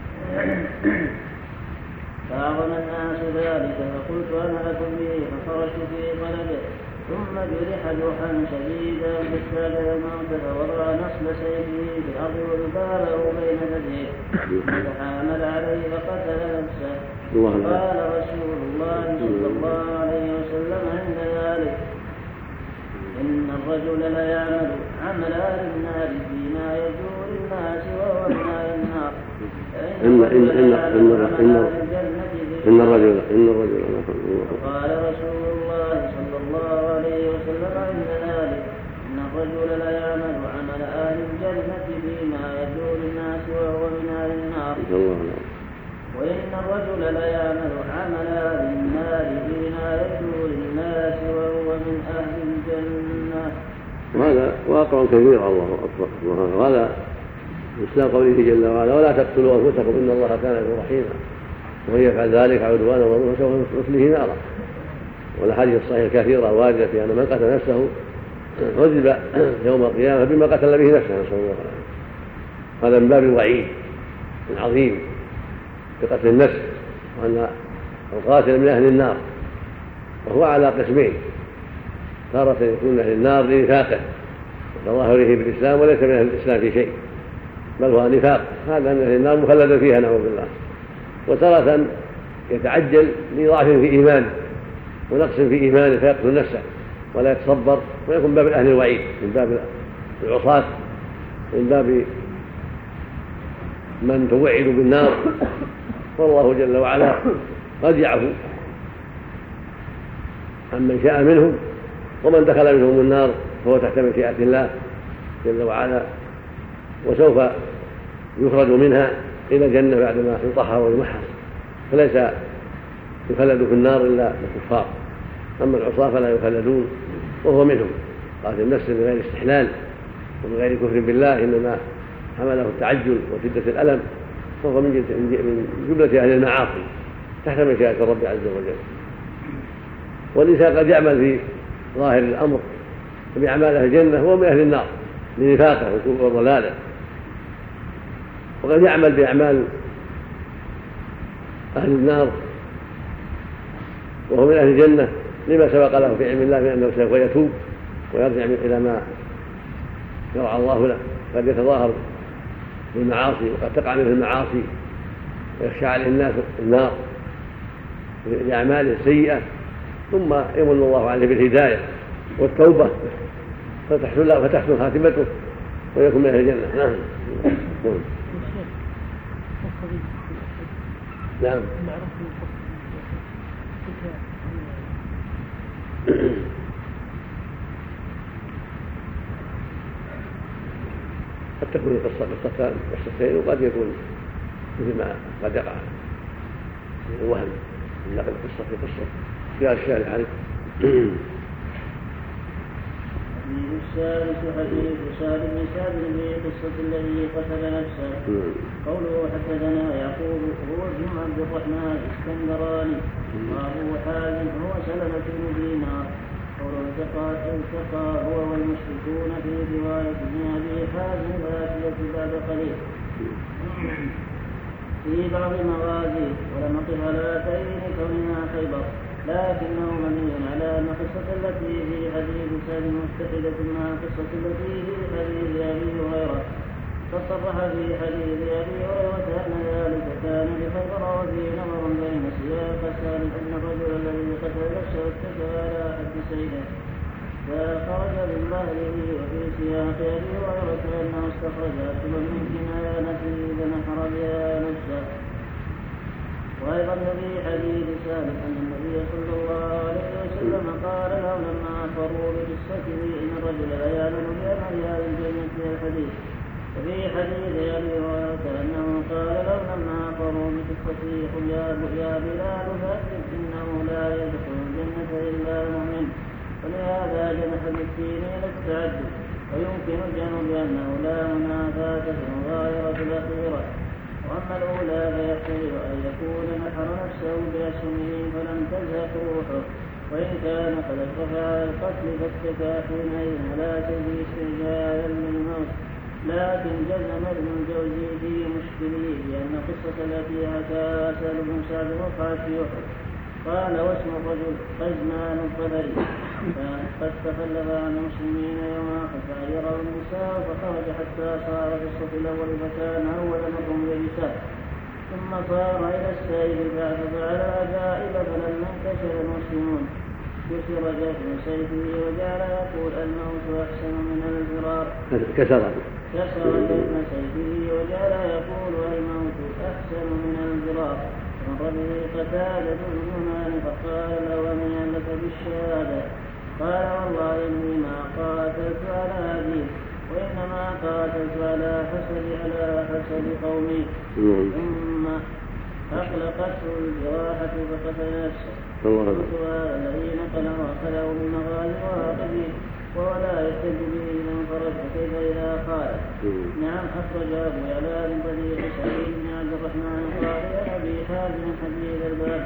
فأعظم الناس ذلك فقلت أنا لكم به فخرجت في طلبه ثم جرح جرحا شديدا فاستعجل الموت فوضع نصب سيفه في الأرض وذبابه بين ثدييه فتحامل عليه فقتل نفسه. قال رسول الله صلى الله عليه وسلم عند ذلك إن الرجل ليعمل عمل أهل النار فيما يجور الناس وهو من أهل النار. إن إن إن إن إن الرجل إن الرجل قال رسول الله صلى الله عليه وسلم عند ذلك إن الرجل ليعمل عمل أهل الجنة فيما يجور الناس وهو من أهل النار. وإن الرجل ليعمل عمل أهل النار فيما يجور الناس وهو من أهل الجنة. وهذا واقع كبير. الله أكبر. وهذا مثل قوله جل وعلا ولا تقتلوا أنفسكم إن الله كان بكم رحيما ومن يفعل ذلك عدوانا وظلما سوف نصليه نارا. والأحاديث الصحيحة كثيرة واردة في أن من قتل نفسه عذب يوم القيامة بما قتل به نفسه نسأل الله العافية. هذا من باب الوعيد العظيم بقتل النفس وأن القاتل من أهل النار. وهو على قسمين تارة يكون من أهل النار لنفاقه وتظاهره بالإسلام وليس من أهل الإسلام في شيء بل هو نفاق هذا من أهل النار مخلدا فيها نعوذ بالله. وتارة يتعجل لضعف في إيمانه ونقص في إيمانه فيقتل نفسه ولا يتصبر ويكون باب أهل الوعيد من باب العصاة من باب من توعد بالنار. والله جل وعلا قد يعفو عمن شاء منهم ومن دخل منهم النار فهو تحت مشيئة الله جل وعلا وسوف يخرج منها إلى الجنة بعدما يطهر ويمحص فليس يخلد في النار إلا الكفار. أما العصاة فلا يخلدون وهو منهم قاتل النفس من غير استحلال ومن غير كفر بالله إنما حمله التعجل وشدة الألم فهو من جملة أهل المعاصي تحت مشيئة الرب عز وجل. والإنسان قد يعمل في ظاهر الأمر بأعمال أهل الجنة هو من أهل النار لنفاقه وضلاله وقد يعمل بأعمال أهل النار وهو من أهل الجنة لما سبق له في علم الله بأنه سوف يتوب ويرجع إلى ما يرعى الله له. قد يتظاهر بالمعاصي وقد تقع منه المعاصي ويخشى عليه الناس النار لأعماله السيئة ثم يمن الله عليه بالهداية والتوبة فتحسن له فتحسن خاتمته ويكون من أهل الجنة. نعم نعم قد تكون القصة قصتان قصتين وقد يكون مثل ما قد يقع الوهم من نقل قصة في قصة في الشارع عنه. الثالث حديث سعد بن سعد في قصة الذي قتل نفسه. قوله حدثنا يعقوب هو ابن عبد الرحمن الاسكندراني وابو حازم هو سلمة بن دينار. قوله التقى هو والمشركون في رواية ابن ابي حازم الآتية بعد قليل في بعض المغازي ولم أقف على هاتين كونها خيبر. لكنه مبني على أن القصة التي في حديث سالم متحدة مع القصة التي في حديث أبي هريرة. فصرح في حديث أبي هريرة أن ذلك كان لخيبر، وفي نظر بين سياق سالم أن الرجل الذي قتل نفسه اتكى على حد سيده فخرج من ظهره، وفي سياق أبي هريرة أنه استخرج أكلا من كنانته فنحر بها نفسه. وأيضا في حديث سالم أن النبي صلى الله عليه وسلم قال له لما أخبروا بقصته إن الرجل لا يعلم بأمر هذه الجنة الحديث. وفي حديث أبي هريرة أنه قال له لما أخبروا بقصته قل يا بلال فأذن إنه لا يدخل الجنة إلا مؤمن. ولهذا جنح بالدين إلى التعدد، ويمكن الجمع بأنه لا منافاة في المغايرة الأخيرة. وأما الأولى فيحتمل أن يكون نحر نفسه بأسهمه فلم تزهق روحه، وإن كان قد ارتفع القتل فاتكى حينئذ ولا تجري استعجالا للموت. لكن جزم ابن الجوزي في مشكله بأن القصة التي حكاها سالم بن سعد وقعت في أحد. قال واسم الرجل قزمان الطبري قد تخلف عن المسلمين يوم أحد فعيره النساء فخرج حتى صار في الصف الأول فكان أول منهم لبساء، ثم صار إلى السيد ففعل العجائب فلما انكسر المسلمون كسر جفن سيفه وجعل يقول الموت أحسن من الفرار. كسر كسر جفن سيفه وجعل يقول الموت أحسن من الفرار. مر به قتادة بن نعمان فقال له من لك بالشهادة؟ قال والله إني ما قاتلت على دين، وإنما قاتلت على حسب على حسب قومي. ثم أخلقته الجراحة فقتل نفسه. قلت هذا الذي نقله وأخذه من مغازي وعاقبه وهو لا يحتج به من فرج، فكيف إذا قال؟ نعم أخرج أبو يعلى من طريق سعيد بن عبد الرحمن قال يا أبي حازم حديث الباب.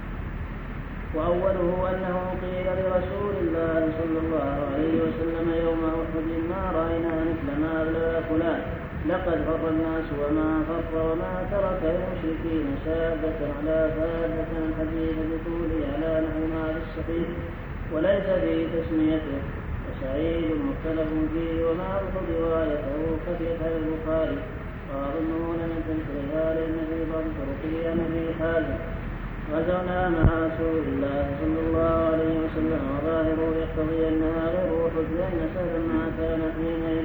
وأوله أنه قيل لرسول الله صلى الله عليه وسلم يوم أحد ما رأينا مثل ما أبلغ فلان، لقد فر الناس وما فر وما ترك المشركين شابة على فادة الحديث بطوله على نحو ما في الصحيح وليس في تسميته. وسعيد مختلف فيه وما أرض روايته خفيت على البخاري وأظنون من تنكرها لأن في بعض طرقه أن في حازم. غزونا مع رسول الله صلى الله عليه وسلم وظاهره يقتضي أنها غير أحد لأن سهلا ما كان حينئذ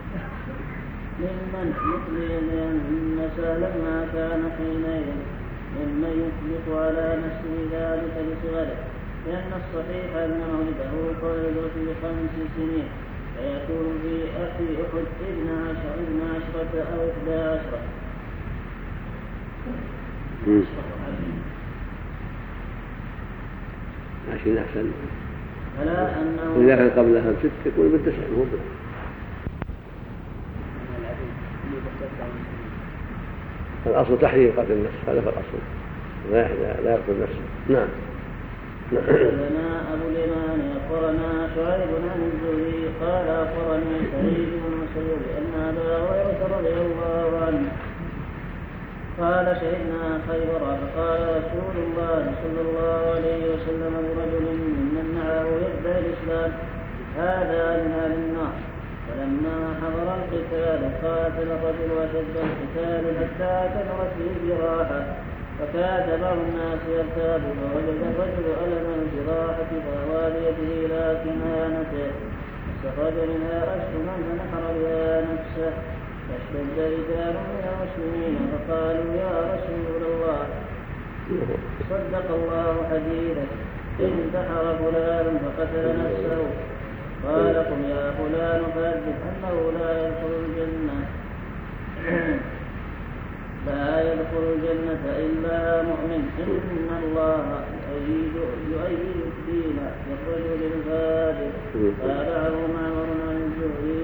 ممن لأن سهلا ما كان حينئذ ممن يطلق على نفسه ذلك بصغره، لأن الصحيح أن مولده قلد في خمس سنين فيكون في أخي أحد ابن عشر ابن عشرة أو إحدى عشرة. عشرين أحسن. فلا أنه إذا كان قبلها ست يكون بالتسع مو الأصل تحريم قتل النفس، هذا هو الأصل، لا لا يقتل نفسه. نعم. حدثنا أبو اليمان أخبرنا شعيب عن الزهري قال أخبرني سعيد بن المسيب أن أبا هريرة رضي الله عنه قال شهدنا خيبر فقال رسول الله صلى الله عليه وسلم لرجل ممن معه يدعي الإسلام هذا من أهل النار. فلما حضر القتال قاتل الرجل وشد القتال حتى كثرت به الجراحة فكاد بعض الناس يرتاب فوجد الرجل ألم الجراحة فهوى بيده إلى كنانته فاستخرج منها أسهما فنحر بها نفسه. فاشتد رجال من المسلمين فقالوا يا رسول الله صدق الله حديثك انتحر فلان فقتل نفسه. قال قم يا فلان فأذن أنه لا يدخل الجنة لا يدخل الجنة إلا مؤمن إن الله يؤيد الدين يخرج للفاجر. تابعه معمر عن الزهري.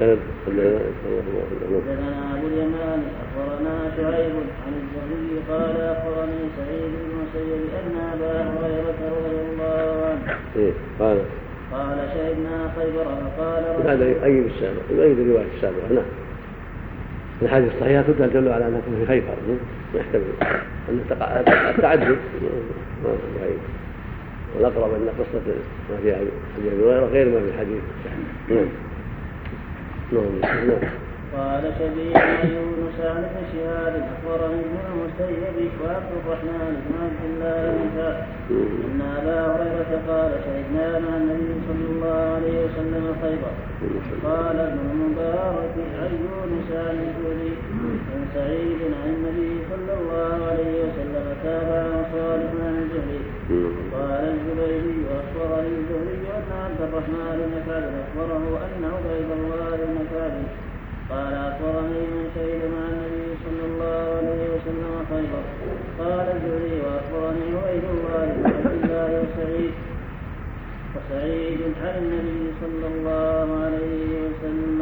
حدثنا أبو اليمان أخبرنا شعيب عن الزهري قال أخبرني سعيد بن المسيب أن أبا هريرة رضي الله عنه قال قال شهدنا خيبر فقال هذا يؤيد السابق يؤيد الرواية السابقة. نعم. الحديث الصحيحة تدل على أنها في خيبر، يحتمل أن التعدد. والأقرب أن قصة ما في حديث غير غير ما في الحديث. نعم. نعم. نعم. قال شبيب يونس عن ابن شهاب اخبرني ابن المسيب وعبد الرحمن بن عبد الله ان ابا هريره قال شهدنا مع النبي صلى الله عليه وسلم خيبر. قال ابن المبارك عن يونس عن الزهري عن سعيد عن النبي صلى الله عليه وسلم تابع صالح عن الزهري. قال الزبيدي واخبرني الزهري ان عبد الرحمن بن كعب اخبره ان عبيد الله بن كعب قال أخبرني من شهد مع النبي صلى الله عليه وسلم خيبر. قال الزهري وأخبرني عبيد الله بن عبد الله وسعيد وسعيد عن النبي صلى الله عليه وسلم.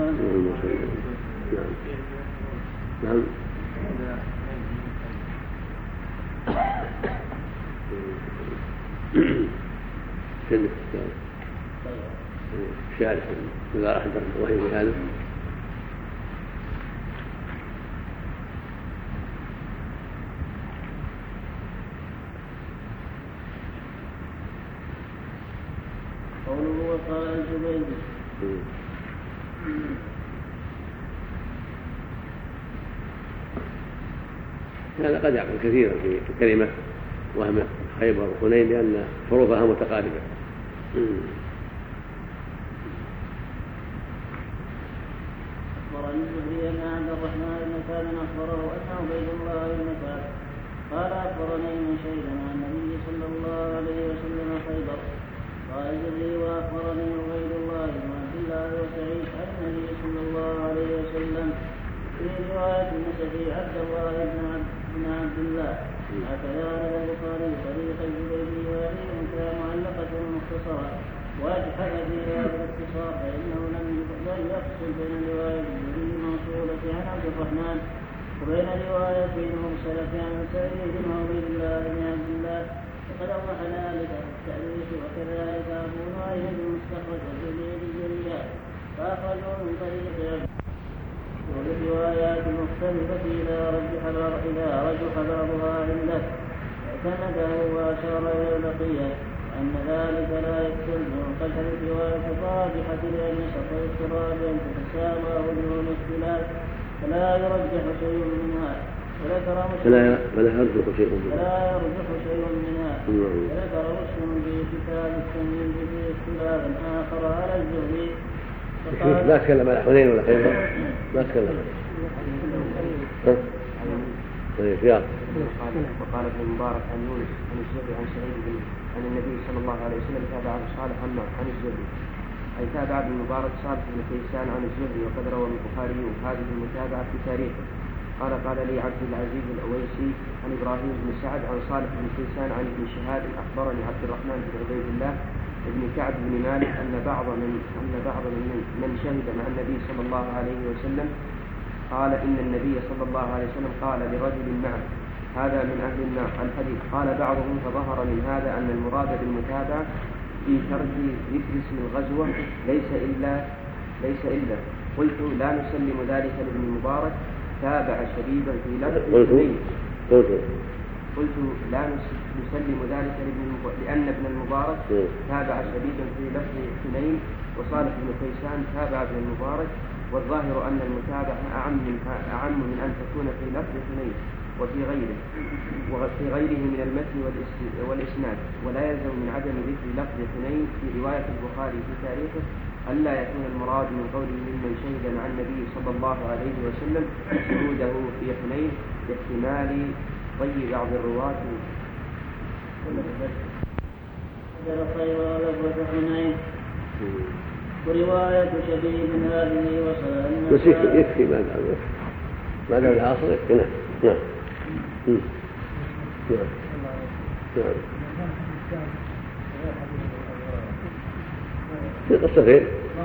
نعم. كلمة شارح إذا أحضر وهي بهذا قوله وقال الزبيدي هذا قد يعقل كثيرا في الكلمة وهم خيبر وحنين لأن حروفها متقاربة. أخبرني الزهري أن عبد الرحمن بن كعب أخبره أن عبيد الله بن كعب قال أخبرني من شهد مع النبي صلى الله عليه وسلم خيبر. قال الزهري وأخبرني عبيد الله بن عبد الله وسعيد عن النبي صلى الله عليه وسلم. في رواية النسفي عبد الله بن عبد الله. هكذا روى البخاري طريق الزبيدي وهذه كان معلقة مختصرة وأجحد في هذا الاختصار فإنه لم يفصل بين رواية الزهري الموصولة عن عبد الرحمن وبين رواية المرسلة عن سعيد وعبيد الله بن عبد الله. وقد أوضح ذلك في التأليف وكذلك أبو نعيم المستخرج الجليل الجليات فأخرجوا من طريق والروايات المختلفة إذا رجح إذا رجح بعضها عنده اعتمده وأشار إلى البقية أن ذلك لا يكتب وقد الرواية الراجحة لأن شرط الاضطراب أن تتساوى وجوه الاختلاف فلا يرجح شيء منها. فلا فلا يرجح شيء منها فلا يرجح شيء منها. وذكر مسلم في كتاب التمييز في اختلاف آخر على الزهري. ما تكلم على حنين ولا خيبر ما تكلم. طيب يا وقال ابن المبارك عن يونس عن الزهري عن سعيد بن عن النبي صلى الله عليه وسلم تابع صالح عن الزهري أي تابع ابن المبارك صالح بن كيسان عن الزهري وقد روى البخاري هذه المتابعة في تاريخه. قال قال لي عبد العزيز الأويسي عن إبراهيم بن سعد عن صالح بن كيسان عن ابن شهاب أخبرني عبد الرحمن بن عبيد الله ابن كعب بن مالك أن بعض من أن بعض من, من شهد مع النبي صلى الله عليه وسلم قال إن النبي صلى الله عليه وسلم قال لرجل معه هذا من أهل النار الحديث. قال بعضهم فظهر من هذا أن المراد بالمتابعة في ترك ذكر اسم الغزوة ليس إلا ليس إلا قلت لا نسلم ذلك لابن المبارك تابع شديدا في لفظ حنين. قلت لا نسلم ذلك لأن ابن المبارك تابع شديدا في لفظ حنين وصالح بن كيسان تابع ابن المبارك والظاهر أن المتابعة أعم من, أعم من أن تكون في لفظ حنين وفي غيره وفي غيره من المتن والإسناد ولا يلزم من عدم ذكر لفظ حنين في رواية البخاري في تاريخه ألا يكون المراد من قوله ممن شهد مع النبي صلى الله عليه وسلم شهوده في حنين باحتمال ضي بعض الرواة ورواية شديد هذه وصل بس يكفي يكفي ما دام ما دام العصر يكفي. نعم نعم نعم نعم في قصتين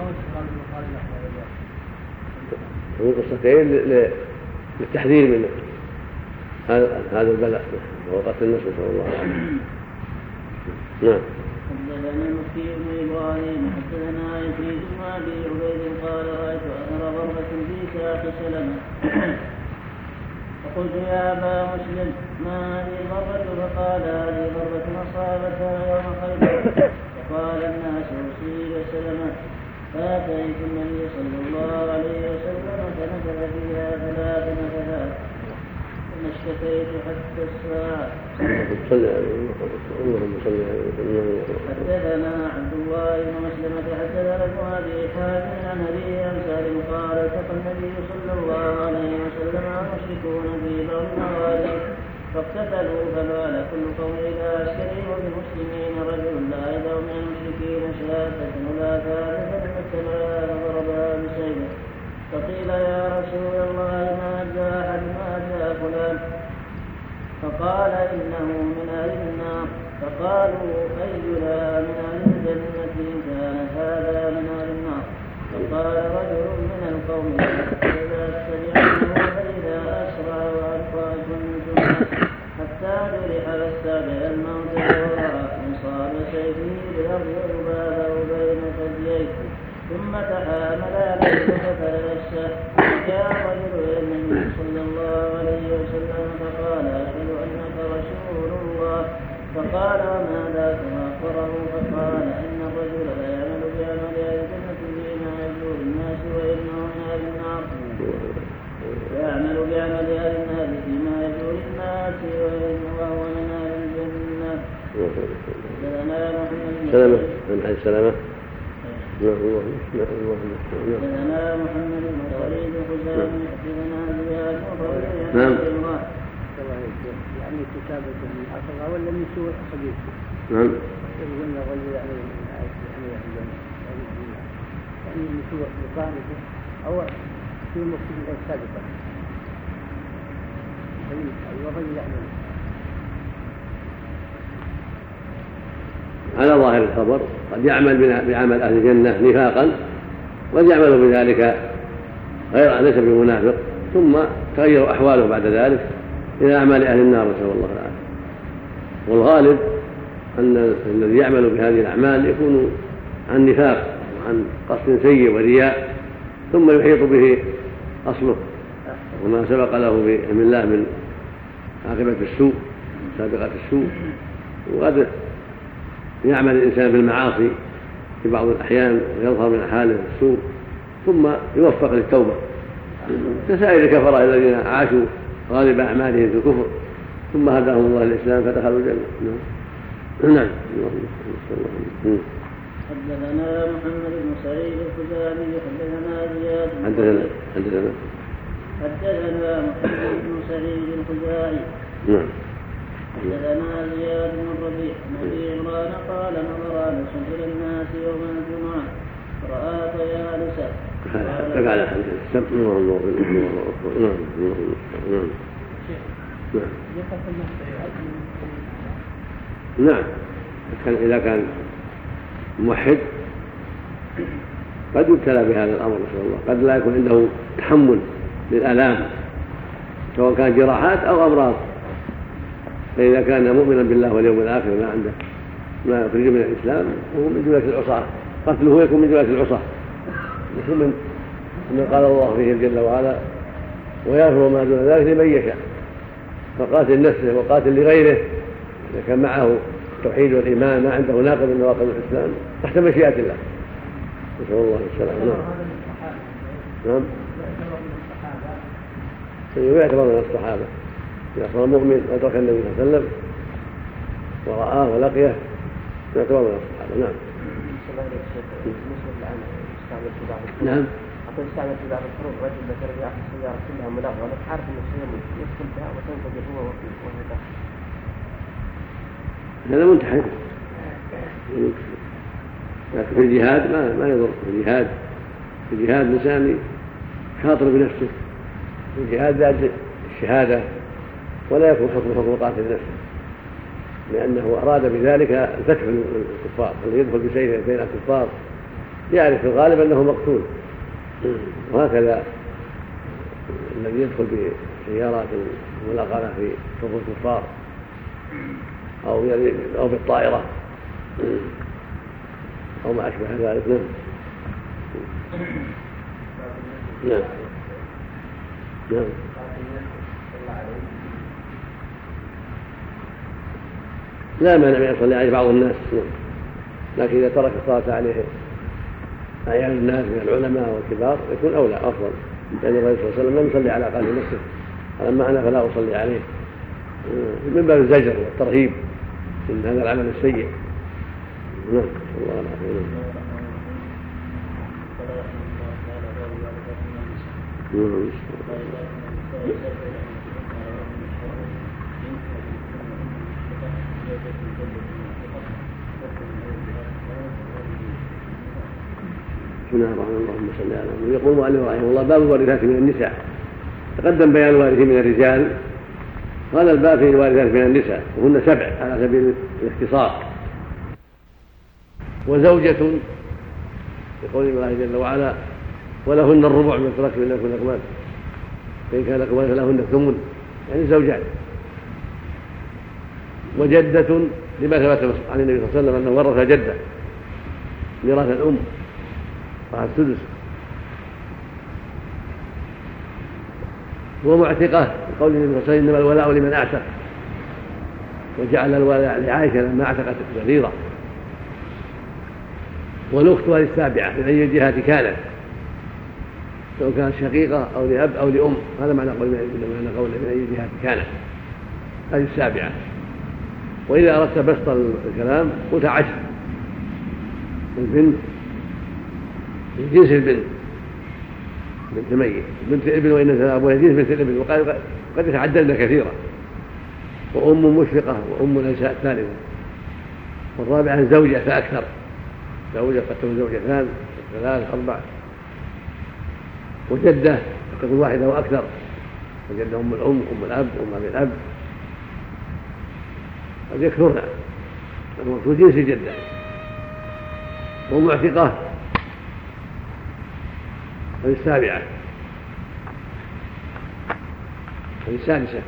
في قصتين للتحذير من هذا البلاء وهو قتل النفس نسأل الله العافية. نعم. حدثنا المفتي بن ابراهيم حدثنا يزيد بن ابي عبيد قال رايت اثر ضربه في ساق سلمه فقلت يا ابا مسلم ما هذه الضربه؟ فقال هذه ضربه اصابتها يوم خيبر فقال الناس أصيب سلمة، فأتيت النبي صلى الله عليه وسلم فنفث فيها ثلاث نفثات، فما اشتكيت حتى الساعة. حدثنا عبد الله بن مسلمة حدثنا ابن أبي حاتم عن أبي سالم قال التقى النبي صلى الله عليه وسلم والمشركون في بعض المغازي فاقتتلوا، فبال كل قوم إلى عسكري وبالمسلمين رجل لا يدع من المشركين شهادة ولا ثالثة فاتبعها فضربها بسيفه، فقيل يا رسول الله ما أدى أحد ما أدى فلان، فقال إنه من أهل النار، فقالوا أينا من أهل الجنة إن كان هذا من أهل النار، فقال رجل من القوم إذا استجعته فإذا أسرع وألقى كنتم حتى جرح فاستعجل الموت وانصاب سيفه بأرض ربابه بين ثدييه، ثم تحامل عليه فتلبسه، فجاء رجل إلى النبي صلى الله عليه وسلم فقال أشهد أنك رسول الله، فقال وما ذاك فأخبره، فقال إن الرجل لا يعمل بعمل أهل الجنة فيما يجوز الناس وإنه من أهل النار، ويعمل بعمل أهل النار فيما يجوز الناس وهو من أهل الجنة. سلامة من حيث سلامة. حدثنا محمد بن سعيد الخزاعي حدثنا زياد بن نعم. يعني كتابة من أصلها ولا من سوء حديث؟ نعم. يقول الرجل يعني يعني من سوء مكانه أو في مكتوب السابقة. الرجل يعني على ظاهر الخبر قد يعمل بعمل أهل الجنة نفاقا، قد يعمل بذلك غير ليس بمنافق، ثم تغير أحواله بعد ذلك إلى أعمال أهل النار، نسأل الله العافية. والغالب أن الذي يعمل بهذه الأعمال يكون عن نفاق وعن قصد سيء ورياء، ثم يحيط به أصله وما سبق له بإذن الله من عاقبة السوء سابقة السوء. وقد يعمل الإنسان بالمعاصي في بعض الأحيان ويظهر من حاله السوء ثم يوفق للتوبة، كسائر الكفرة الذين عاشوا غالب أعمالهم في الكفر ثم هداهم الله الإسلام فدخلوا الجنة. نعم. حدثنا محمد بن سعيد الخزاعي حدثنا زياد حدثنا حدثنا حدثنا محمد بن سعيد الخزاعي نعم. حدثنا زياد بن الربيع عن ابي عمران قال نظر انس الى الناس يوم الجمعه راى فيالسا فقال السبت نور النور نعم نعم نعم نعم. إذا كان موحد قد يبتلى بهذا الأمر نسأل الله، قد لا يكون عنده تحمل للآلام سواء كان جراحات أو أمراض، فإذا كان مؤمنا بالله واليوم الآخر ما عنده ما يخرج من الإسلام وهو من جملة العصاة، قتله يكون من جملة العصاة، يكون من من قال الله فيه جل وعلا ويغفر ما دون ذلك لمن يشاء، فقاتل نفسه وقاتل لغيره إذا كان معه التوحيد والإيمان ما عنده ناقض من نواقض الإسلام تحت مشيئة الله، نسأل الله السلامة. نعم نعم يعتبر من الصحابة إذا صار مؤمن أدرك النبي صلى الله عليه وسلم ورآه ولقيه يعتبر من الصحابة. نعم. نعم. أقول استعمل في بعض الحروب رجل مثلا يأخذ السيارة كلها ملغمة عارف أن السيارة يدخل بها وتنفجر هو وهو داخل. هذا منتحر. لكن في الجهاد ما ما يضر، في الجهاد في الجهاد الإنسان خاطر بنفسه، في الجهاد ذات الشهادة ولا يكون حكم حكم قاتل نفسه، لأنه أراد بذلك الفتح للكفار، الذي يدخل بسيفه بين الكفار يعرف في الغالب أنه مقتول، وهكذا الذي يدخل بسيارات ملغمة في صف الكفار أو أو بالطائرة أو ما أشبه ذلك. نعم نعم نعم. لا مانع من يصلي عليه بعض الناس. لكن إذا ترك الصلاة عليه أعيان الناس من العلماء والكبار يكون أولى أفضل، لأن الرسول صلى الله عليه وسلم لم يصلي على قلب نفسه، فلما أنا فلا أصلي عليه، من باب الزجر والترهيب من هذا العمل السيء. نعم الله العافية. بسم الله الرحمن الرحيم. اللهم صل على محمد. يقول المؤلف رحمه الله: باب الوارثات من النساء. تقدم بيان الوارثين من الرجال، قال الباب في الوارثات من النساء وهن سبع على سبيل الاختصار. وزوجة يقول الله جل وعلا: ولهن الربع من تركتم إن لكم أكمال فإن كان لكم فلهن الثمن، يعني زوجان. وجدة لما ثبت عن النبي صلى الله عليه وسلم أنه ورث جدة ميراث الأم وعلى السدس. ومعتقة قول النبي صلى الله عليه وسلم: إنما الولاء لمن أعتق، وجعل الولاء لعائشة لما اعتقت بريرة. والأختها للسابعة من أي جهة كانت، سواء كانت شقيقة أو لأب أو لأم، هذا معنى قول من أي جهة كانت، هذه السابعة. وإذا أردت بسط الكلام قلت عشر. البنت من جنس البنت، بنت ميت، بنت الابن وإن أبوها جنس بنت الابن، وقد يتعددن كثيرا. وأم مشفقة وأم النساء الثالثة. والرابعة الزوجة فأكثر، زوجة قد تكون زوجتان ثلاث أربع. وجدة قد تكون واحدة وأكثر، وجدة أم الأم أم الأب أم أبي الأب قد يكثرن، المقصود جنس الجدة. ومعتقة هذه السابعة، هذه السادسة.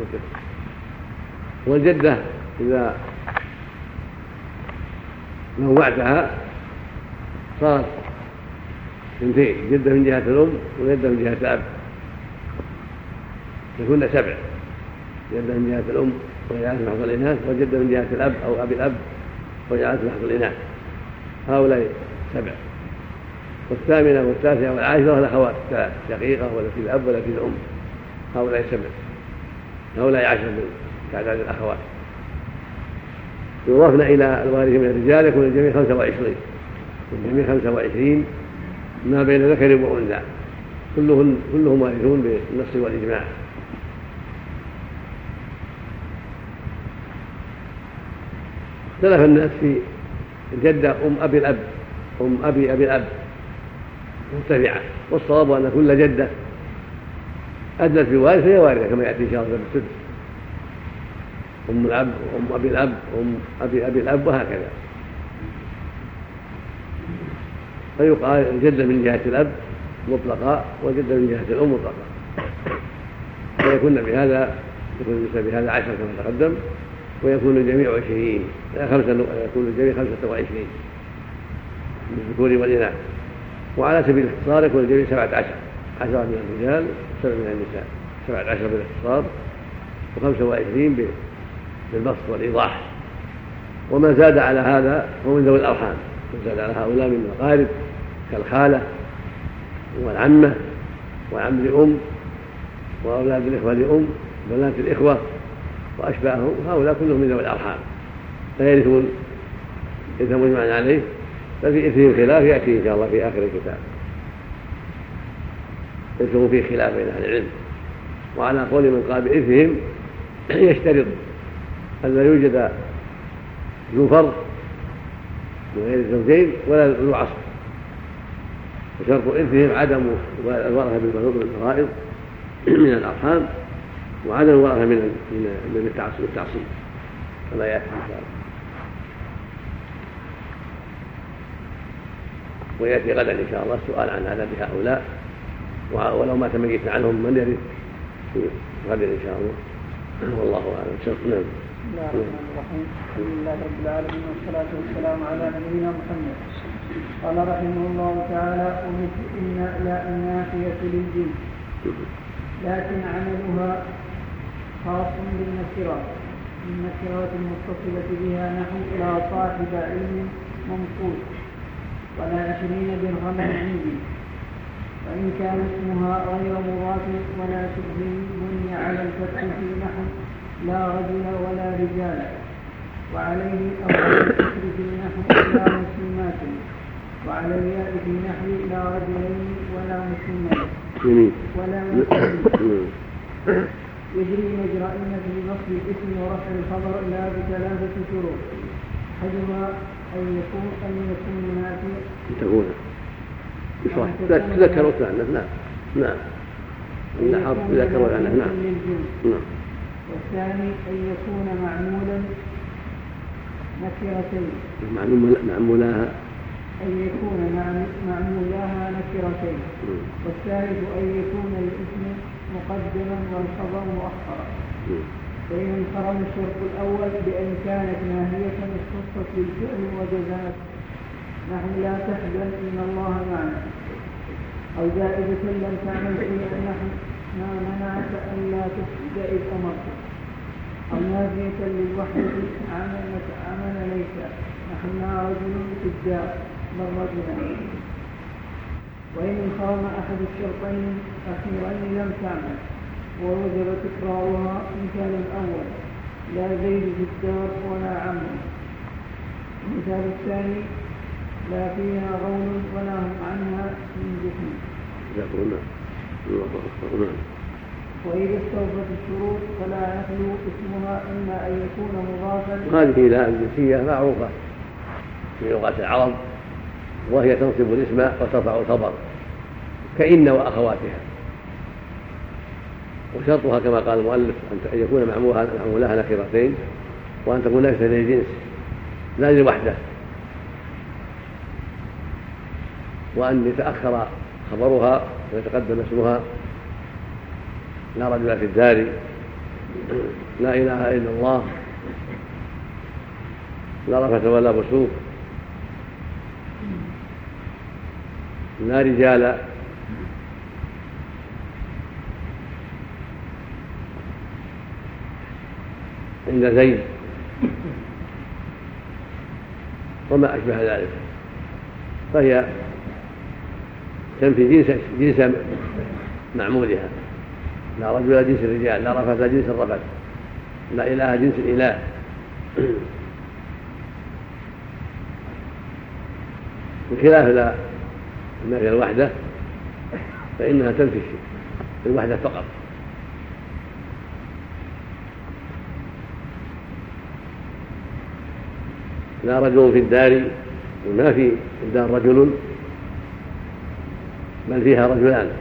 والجدة إذا نوعتها صارت اثنتين، جدة من جهة الأم وجدة من جهة الأب، يكون سبع: جدة من جهة الأم وجعلت محض الإناث، وجدة من جهة الأب أو أبي الأب وجعلت محض الإناث، هؤلاء سبع. والثامنة والتاسعة والعاشرة الأخوات ثلاث: شقيقة والتي الأب والتي الأم، هؤلاء سبع. هؤلاء عشر من تعداد الأخوات. يضافنا إلى الوارث من الرجال يكون الجميع خمسة وعشرين، الجميع خمسة وعشرين ما بين ذكر وأنثى، كلهم كلهم وارثون بالنص والإجماع. اختلف الناس في الجدة أم أبي الأب أم أبي أبي الأب مرتفعة، والصواب أن كل جدة أدنت في وارث هي وارثة كما يأتي إن شاء الله بالسدس، أم الأب وأم أبي الأب وأم أبي أبي الأب وهكذا. فيقال الجدة من جهة الأب مطلقة والجدة من جهة الأم مطلقة، ويكون بهذا يكون النساء بهذا عشر كما تقدم، ويكون الجميع عشرين خمسة يكون الجميع خمسة وعشرين بالذكور والإناث. وعلى سبيل الاختصار يكون الجميع سبعة عشر، عشرة من الرجال وسبعة من النساء، سبعة عشر بالاختصار وخمسة وعشرين بالبسط والإيضاح. وما زاد على هذا هو من ذوي الأرحام، من زاد على هؤلاء من الأقارب كالخالة والعمة وعم لأم وأولاد الإخوة لأم بنات الإخوة وأشباههم، هؤلاء كلهم من ذوي الأرحام لا يرثون إذا مجمع عليه، ففي إثنين خلاف يأتي إن شاء الله في آخر الكتاب، يكون فيه خلاف بين أهل العلم. وعلى قول من قال بإثنهم يشترط أن لا يوجد ذو فرض من غير الزوجين ولا ذو عصب، وشرط إثنهم عدم الورثة بالفرائض من الأرحام وعدم الورثة من من التعصيب كما يأتي إن شاء الله. ويأتي غدا إن شاء الله السؤال عن عدد هؤلاء، ولو ما تميز عنهم من يرث في غد إن شاء الله، والله أعلم. نعم. بسم الله الرحمن الرحيم، الحمد لله رب العالمين والصلاة والسلام على نبينا محمد. قال رحمه الله تعالى: ومثل إن لا النافية للجنس، لكن عملها خاص بالنكرات النكرات المتصلة بها نحو لا صاحب علم منقوص ولا عشرين درهما عندي، وإن كان اسمها غير مضاف ولا شبه بني على الفتح في نحو لا رجل ولا رجال، وعليه أو على الكسر في نحو لا مسلمات، وعلى الياء في نحو لا رجلين ولا مسلمين ولا مسلمين. يجري مجرى إن في نصب الاسم ورفع الخبر لا بثلاثة شروط، أحدها أن يكون أن يكون نافيا تكون لا تذكر وتعنف. نعم نعم إن حرف تذكر وتعنف. نعم نعم. والثاني أن يكون معمولا نكرتين معمولاها أن يكون معمولاها نكرتين. والثالث أن يكون الاسم مقدما والخبر مؤخرا. فإن انفرد الشرط الأول بأن كانت ناهية اختصت بالفعل وجزمت نحو لا تحزن إن الله معنا، أو زائدة لم تعمل شيئا نحو ما منعك أن لا تفسد إذ أمرتك، أو نافية للوحدة عمل عمل ليس نحو ما رجل في الدار بل رجلا. وإن انخرم أحد الشرطين أخيرين لم تعمل ووجب تكرارها إن كان الأول لا زيد في الدار ولا عمل. المثال الثاني لا فيها غول ولا هم عنها من جسم. وإذا استوفت الشروط فلا يخلو اسمها إما أن يكون مضافا. هذه لا الجنسية معروفة في لغة العرب، وهي تنصب الاسم وترفع الخبر كإن وأخواتها، وشرطها كما قال المؤلف أن يكون معمولها نكرتين، وأن تكون ليست للجنس لا للوحدة، وأن يتأخر خبرها ويتقدم اسمها لا رجل في الدار، لا إله إلا الله، لا رفث ولا فسوق، لا رجال، عند زيد، وما أشبه ذلك. فهي تنفي جنس جنس معمولها، لا رجل جنس الرجال، لا رفث جنس الرفث، لا إله جنس الإله. بخلاف لا ما هي الوحدة فإنها تنفي الوحدة فقط. لا رجل في الدار، وما في الدار رجل بل فيها رجلان.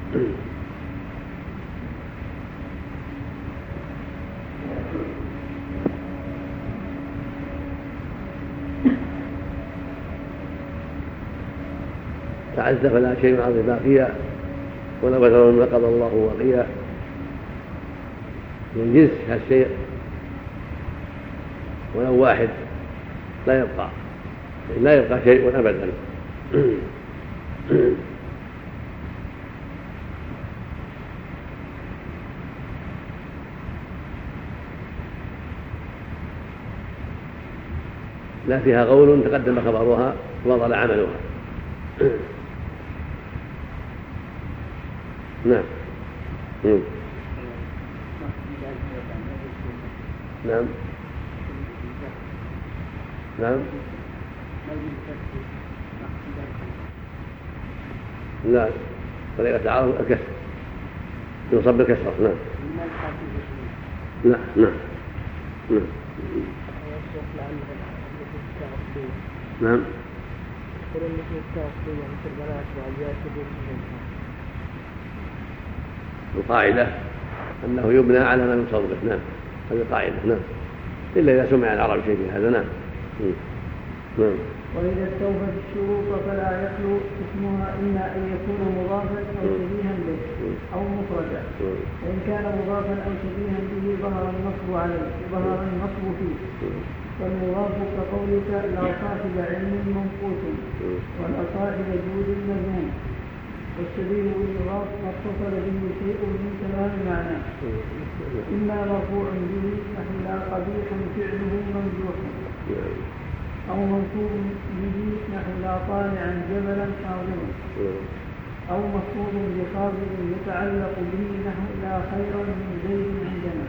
تعز فلا شيء عظيم باقيا ولا بشر ما قضى الله وقيا. من جنس هالشيء ولو واحد لا يبقى لا يبقى شيء أبدا. لا فيها غول تقدم خبرها وبطل عملها. نعم نعم نعم لا طريقة العرض الكسر ينصب بالكسر. نعم لا نعم نعم نعم القاعدة أنه يبنى على ما ينصب به. نعم هذه القاعدة. نعم إلا إذا سمع العرب شيء في هذا. نعم نعم. وإذا استوفت الشروط فلا يخلو اسمها إما أن يكون مضافا أو شبيها به أو مفردا. وإن كان مضافا أو شبيها به ظهر النصب عليه ظهر النصب فيه. فالمضاف كقولك لا صاحب علم منقوص ولا صاحب جود مذموم. والسبيل بالإضافة ما اتصل به شيء من تمام معناه إما مرفوع به نحو لا قبيح فعله ممدوح أو منصوب به نحو لا طالعا جبلا عظيما أو مخفوض بخافض يتعلق به نحو لا خير من زيد عندنا.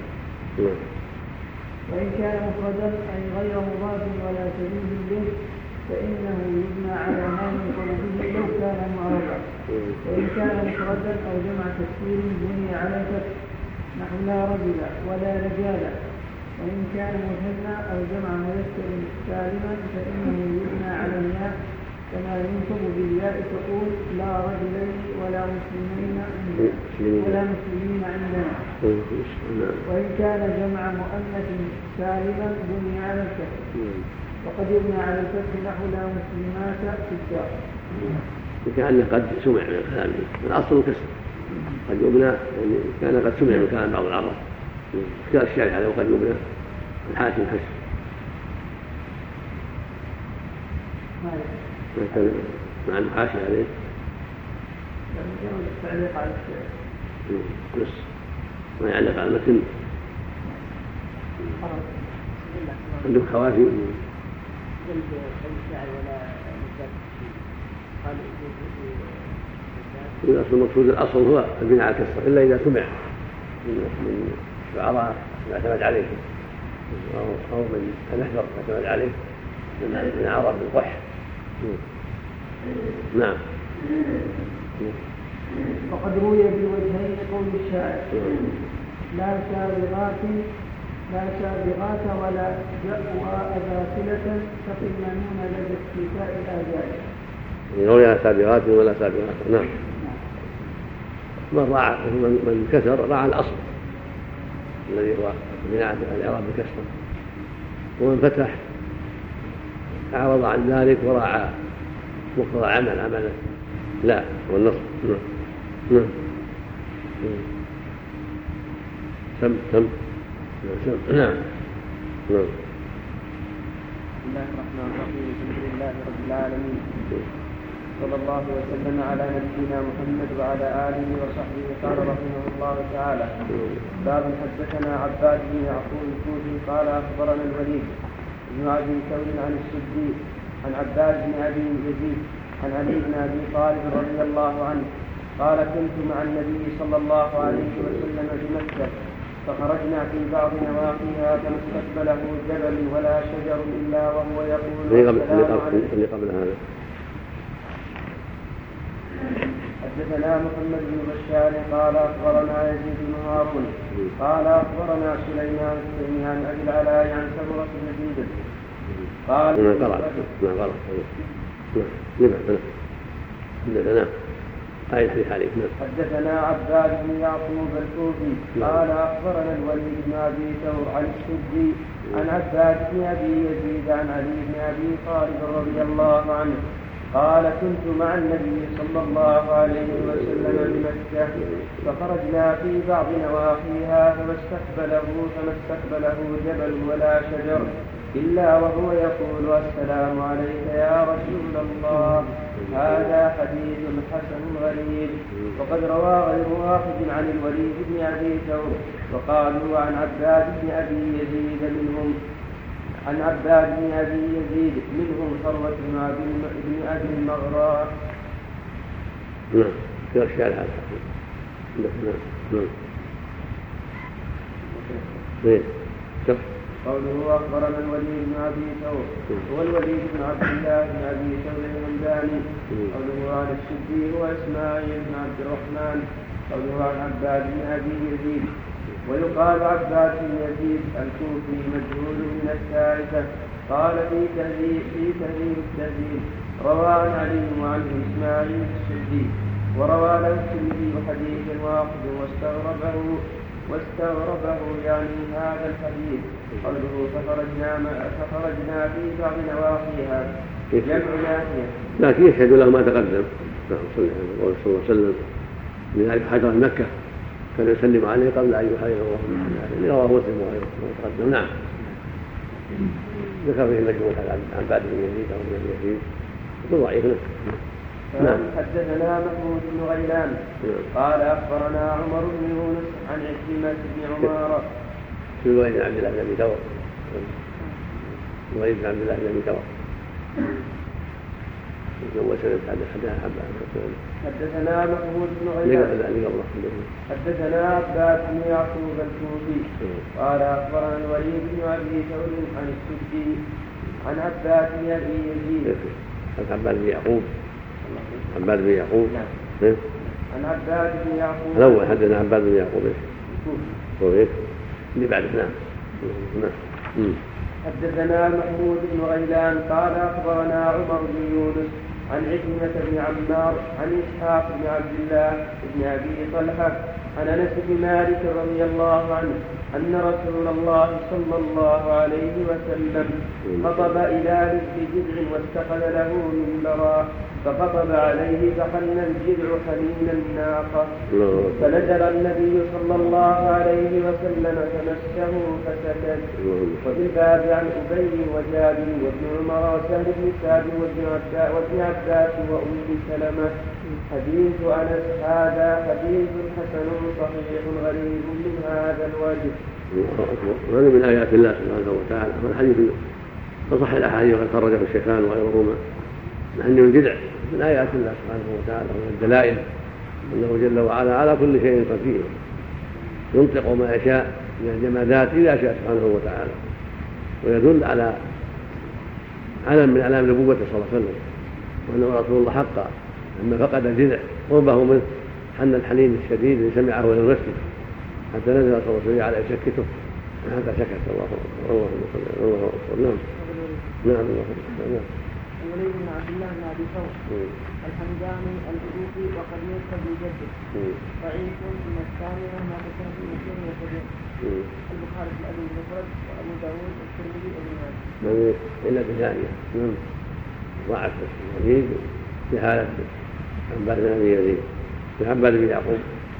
وإن كان مفردا أي غير مضاف ولا شبيه به فإنه يبنى على ما ينقل به لو كان معرفا. وإن كان مفردا أو جمع تكسير بني على الفتح نحو لا رجل ولا رجال. وإن كان مثنى أو جمع مذكر سالما فإنه يبنى على الياء كما ينصب بالياء تقول لا رجلين ولا مسلمين عندنا ولا مسلمين عندنا. وإن كان جمع مؤنث سالما بني على الفتح وقد يبنى على الفتح نحو لا مسلمات في الدار. كأنه قد سمع من الكلام الأصل الكسر قد يبنى يعني كان قد سمع من كلام بعض العرب كان الشارع عليه وقد يبنى الحاشي الكسر مع الحاشي عليه التعليق على الشارع بس ما يعلق على المتن عنده خوافي الأصل المقصود الأصل هو البناء على الكسر إلا إذا سمع من شعراء يعتمد عليه أو من النحر يعتمد عليه من عرب القح. نعم. وقد روي بوجهين قول الشاعر لا سابغات لا سابغات ولا جأوا أباطلة تقيمون لدى اختفاء الآجال. روي سابغات ولا سابغات. نعم. من راعى من كسر راعى الأصل الذي هو بناء الإعراب بكسر ومن فتح أعرض عن ذلك وراعى مقتضى عمل عمله لا والنصب. نعم. سم سم نعم. نعم. بسم الله الرحمن الرحيم الحمد لله رب العالمين صلى الله وسلم على نبينا محمد وعلى آله وصحبه. قال رحمه الله تعالى باب حدثنا عباد بن يعقوب الكوفي قال أخبرنا الوليد بن أبي ثور عن السدي عن عباد بن أبي يزيد عن علي بن أبي طالب رضي الله عنه قال كنت مع النبي صلى الله عليه وسلم بمكة فخرجنا في بعض نواحيها فما استقبله جبل ولا شجر إلا وهو يقول السلام عليكم. قبل هذا حدثنا محمد بن بشار قال أخبرنا يزيد بن هارون قال أخبرنا سليمان بن عن أبي العلاء عن سمرة بن جندب قال ما قرأت ما قرأت نعم حدثنا آية في حالك. حدثنا عباد بن يعقوب الكوفي قال أخبرنا الوليد بن أبي ثور عن السدي عن عباد بن أبي يزيد عن علي بن أبي طالب رضي الله عنه قال كنت مع النبي صلى الله عليه وسلم بمكة فخرجنا في بعض نواحيها فما استقبله فما استقبله جبل ولا شجر إلا وهو يقول السلام عليك يا رسول الله. هذا حديث حسن غريب. وقد روى غير واحد عن الوليد بن أبي ثور وقالوا عن عباد بن أبي يزيد منهم عن عباد بن أبي يزيد منهم ثروة بن أبي المغراء. نعم في أشياء هذا. نعم نعم شوف قوله أخبرنا الوليد بن أبي ثور هو الوليد بن عبد الله بن أبي ثور الهمداني. قوله عن السدي هو إسماعيل بن عبد الرحمن. قوله عن عباد بن أبي يزيد ويقال عباد بن يزيد الكوفي مجهول من الثالثة. قال في تهذيب في تهذيب التهذيب روى عن علي وعن إسماعيل السدي وروى له الترمذي حديث واحد واستغربه واستغربه يعني هذا الحديث. قوله فخرجنا فخرجنا في بعض نواحيها جمع ناحية لكن يشهد له ما تقدم. صلى الله عليه وسلم من ذلك حجر مكة كان يسلم عليه قبل أن يحيي الله رواه مسلم وغيره ما تقدم. نعم ذكر فيه مجموعة عن بعد بن يزيد أو بن يزيد ضعيف. نعم. حدثنا محمود بن غيلان قال أخبرنا عمر بن يونس عن عكرمة بن عمارة في الوليد بن عبد الله بن أبي ثور الوليد بن عبد الله بن أبي ثور حدثنا محمود بن غيلان حدثنا عباس بن يعقوب الكوفي قال أخبرنا الوليد بن أبي ثور عن السدي عن عباس بن أبي يزيد عباس بن يعقوب عباس بن يعقوب عن عباس بن يعقوب الأول حدثنا عباس بن يعقوب كوفي اللي بعد نعم نعم. حدثنا محمود بن غيلان قال أخبرنا عمر بن يونس عن عكرمة بن عمار عن إسحاق بن عبد الله بن أبي طلحة عن أنس بن مالك رضي الله عنه أن رسول الله صلى الله عليه وسلم خطب إلى رزق جذع واتخذ له منبرا فخطب عليه فحن الجذع حنين الناقة فنزل النبي صلى الله عليه وسلم فمسه فسكت. وفي الباب عن أبي وجابر وابن عمر وسهل بن سعد وابن عباس وأم سلمة. حديث أنس هذا حديث حسن صحيح غريب من هذا الوجه. هذا من آيات الله سبحانه وتعالى. هذا الحديث من صح الأحاديث وقد خرجه الشيخان وغيرهما أنه الجدع من آيات الله سبحانه وتعالى ومن الدلائل أنه جل وعلا على كل شيء قدير ينطق ما يشاء من الجمادات إذا شاء سبحانه وتعالى، ويدل على علم من أعلام نبوته صلى الله عليه وسلم وأنه رسول الله حقا لما فقد الجدع قربه منه حن الحنين الشديد الذي سمعه للرسل حتى نزل صلى الله عليه وسلم على يسكته حتى سكت. الله أكبر الله أكبر الله أكبر. نعم نعم الله أكبر. نعم. الوليد بن عبد الله بن ابي ثور الحمداني الكوفي وقد يذكر بجده ضعيف من الثانيه ما ذكر في مسلم وسبيل البخاري في الادب المفرد وابو داود والترمذي وابن ماجه الا بثانيه. نعم ضعف الوليد في حاله عباد بن ابي يزيد في عباد بن يعقوب.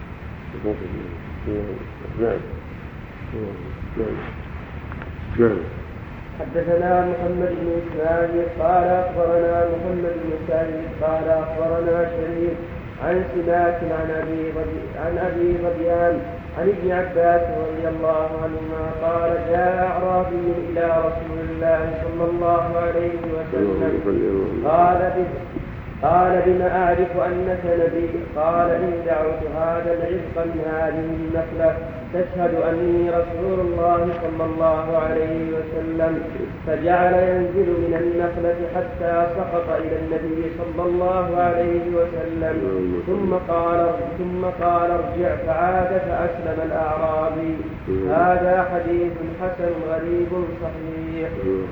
نعم نعم نعم. حدثنا محمد بن إسماعيل قال أخبرنا محمد بن سعيد قال أخبرنا شريف عن سماك عن أبي عن أبي غديان عن ابن عباس رضي الله عنهما قال جاء أعرابي إلى رسول الله صلى الله عليه وسلم قال قال بما أعرف أنك نبي؟ قال إن دعوت هذا العزق من هذه النخلة تشهد أني رسول الله صلى الله عليه وسلم. فجعل ينزل من النخلة حتى سقط إلى النبي صلى الله عليه وسلم ثم قال ثم قال ارجع فعاد فأسلم الأعرابي. هذا حديث حسن غريب صحيح.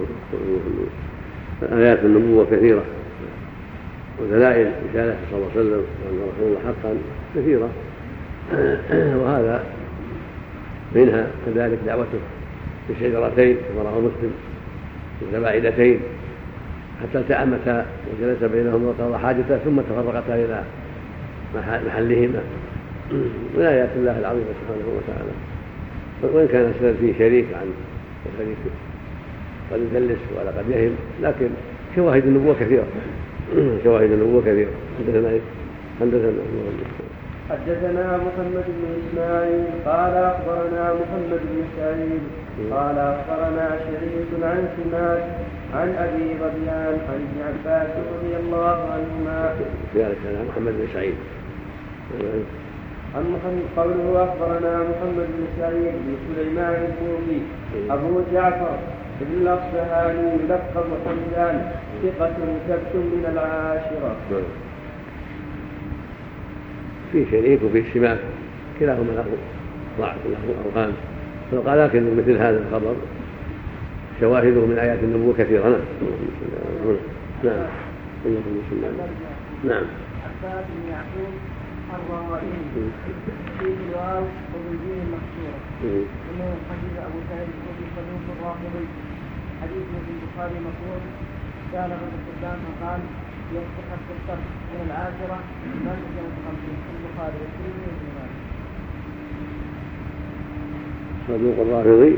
آيات النبوة كثيرة ودلائل رسالته صلى الله عليه وسلم وأن رسول الله حقا كثيرة، وهذا منها كذلك دعوته بشجرتين كما رواه مسلم متباعدتين حتى التأمتا وجلس بينهما وقضى حاجته ثم تفرقتا إلى محلهما من آيات الله العظيمة سبحانه وتعالى. وإن كان السند فيه شريك عن شريك قد يدلس ولا قد يهم، لكن شواهد النبوة كثيرة شواهد النبوة كثيرة. حدثنا حدثنا حدثنا محمد بن إسماعيل قال أخبرنا محمد بن سعيد قال أخبرنا شريك عن سماك عن أبي غديان عن ابن عباس رضي الله عنهما. ذلك محمد بن سعيد عن محمد قوله أخبرنا محمد بن سعيد بن سليمان الكوفي أبو جعفر ابن الأصبهاني يلقب حمدان ثقة ثبت من العاشرة. في شريك وفي السماك كلاهما له ضعف له أوهام، فقال لكن مثل هذا الخبر شواهده من آيات النبوة كثيرة. نعم نعم نعم. عباس بن يعقوب الروائي في الواو وبالجيم المكسورة انه حديث ابو سعيد الخدري صدوق الرافضي. حديث في البخاري مقبول قال ابن حبان فقال يفتح في الصرف من العاشرة ما سجنت خمسين في البخاري والترمذي وابن ماجه. صدوق الرافضي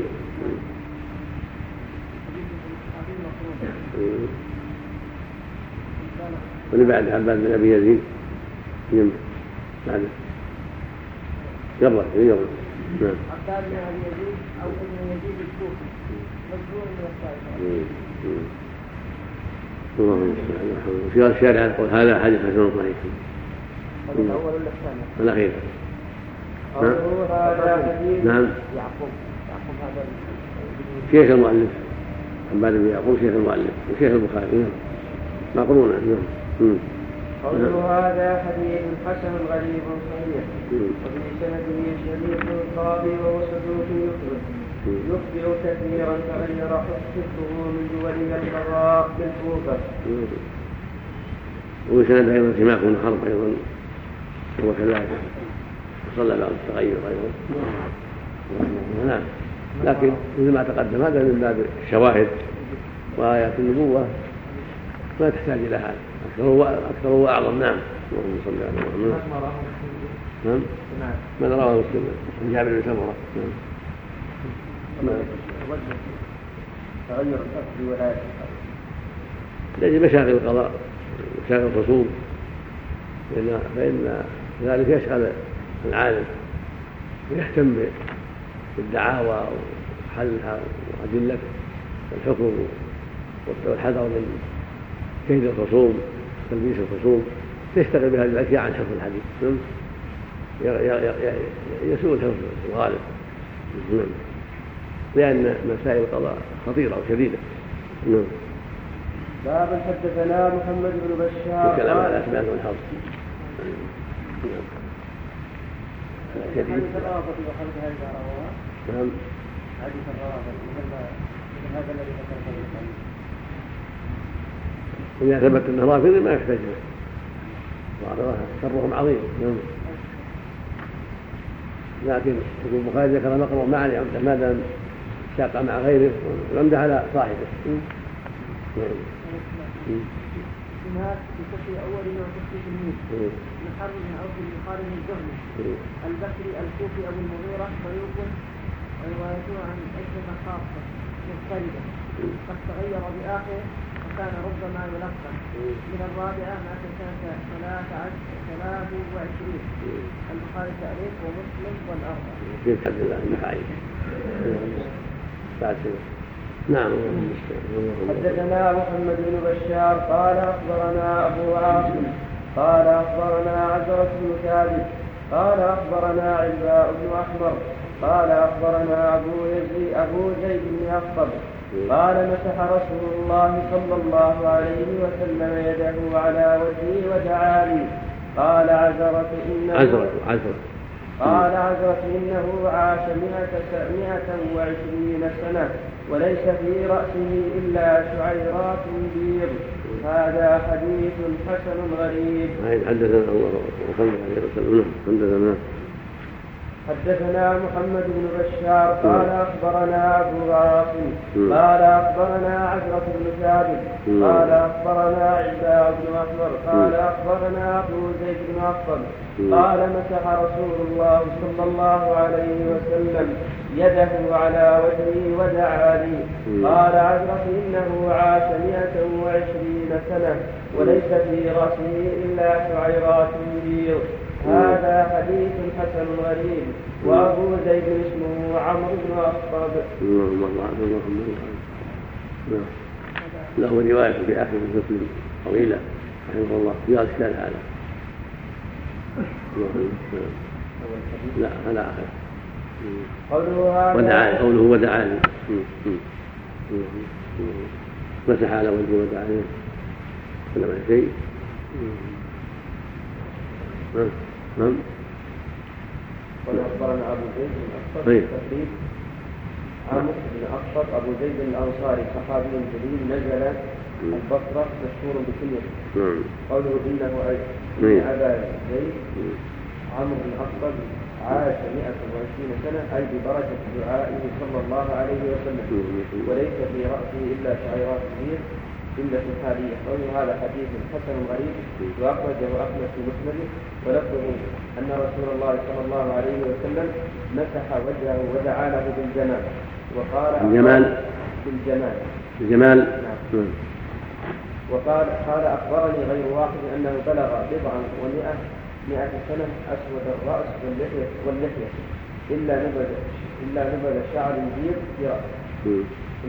حديث حديث مقبول واللي بعد عباد بن أبي يزيد من بعده قبل يقبل نعم عباد بن أبي يزيد أو ابن يزيد الكوفي مجبور من الصحيح. اللهم المستعان. في الشارع يقول هذا حديث حسن صحيح. الأول ولا الثاني؟ الأخير. نعم. نعم. يعقوب يعقوب هذا شيخ المؤلف عباد بن يعقوب شيخ المؤلف وشيخ البخاري نعم مقرونة نعم. قوله هذا حديث حسن غريب صحيح وفي سنده شريك القاضي وهو صدوق يخبر يخبر كثيرا تغير حفظه من دول القضاء بالكوفة. وسند أيضا سماك بن حرب أيضا هو كذلك صلى بعض التغير أيضا نعم. لكن مثل ما تقدم هذا من باب الشواهد وآيات النبوة ما تحتاج إلى هذا أكثر وأعظم. نعم. اللهم صل على محمد. نعم. من رواه مسلم عن جابر بن سمرة. نعم. تغير الحفظ والآيات لأجل مشاغل القضاء مشاغل الخصوم فإن ذلك يشغل العالم ويهتم بالدعاوى وحلها وأدلة الحكم والحذر من كيد الخصوم تلبيس الخصوم يشتغل بهذه الأشياء عن حفظ الحديث يسوء الحفظ الغالب لأن مسائل القضاء خطيرة وشديدة. باب حدثنا محمد بن بشار الكلام على أسباب الحظ حديث الرابط وخلقها إذا رواه. نعم. حديث الرابط هذا الذي ذكرته إذا ثبت أنه رافضي ما يحتاج شرهم عظيم. لكن يقول البخاري ذكر مقروء معا ما دام شاق مع غيره وامدح على صاحبه. هناك في تشريع أول وتشريع الميت محرم من عوف البخاري من الزهري البكري الكوفي أبو المغيرة صدوق وروايته عن عشرة خاصة مضطردة قد تغير بآخره وكان ربما يلقن. من الرابعة مات سنة ثلاث وعشرين البخاري تعريف ومسلم والأربعة. الحمد لله المحايد. بعد نعم. حدثنا محمد بن بشار قال أخبرنا أبو عاصم قال أخبرنا عزرة بن ثابت قال أخبرنا عباء بن أحمر قال أخبرنا أبو يزيد أبو زيد بن أخطب قال مسح رسول الله صلى الله عليه وسلم يده على وجهه ودعا لي. قال عزرة إنه عزرة عزرة قال عزرة إنه عاش مئة وعشرين سنة وليس في رأسه إلا شعيرات بيض. هذا حديث حسن غريب. حدثنا الله وصلى عليه وسلم. حدثنا حدثنا محمد بن بشار قال أخبرنا أبو عاصم قال أخبرنا عزرة بن ثابت قال أخبرنا عباء بن أحمر قال أخبرنا أبو زيد بن أخطب قال مسح رسول الله صلى الله عليه وسلم يده على وجهه ودعا لي. قال عزرة إنه عاش مئة وعشرين سنة وليس في رأسه إلا شعيرات بيض. هذا حديث حسن غريب. وأبو زيد اسمه عمرو بن أخطب. له رواية في آخر مسلم طويلة رحمه الله في هذا الشارع هذا. لا على آخر ودعا قوله ودعا لي مسح على وجهه ودعا لي ولا ما شيء. نعم. قال أخبرنا أبو زيد بن أخطب تقريب عامر بن أخطب أبو زيد الأنصاري صحابي جليل نزل البصرة مشهور بكنيته. قوله إنه أبا زيد عامر بن أخطب عاش مئة وعشرين سنة أي ببركة دعائه صلى الله عليه وسلم وليس في رأسه إلا شعيرات كبير جملة حالية. قوله هذا حديث حسن غريب وأخرجه أحمد في مسنده ولفظه أن رسول الله صلى الله عليه وسلم مسح وجهه ودعا له بالجمال وقال الجمال بالجمال الجمال نعم. وقال قال أخبرني غير واحد أنه بلغ بضعا ومئة مئة سنة أسود الرأس واللحية, واللحية إلا نبذ إلا نبذ شعر بيض في رأسه.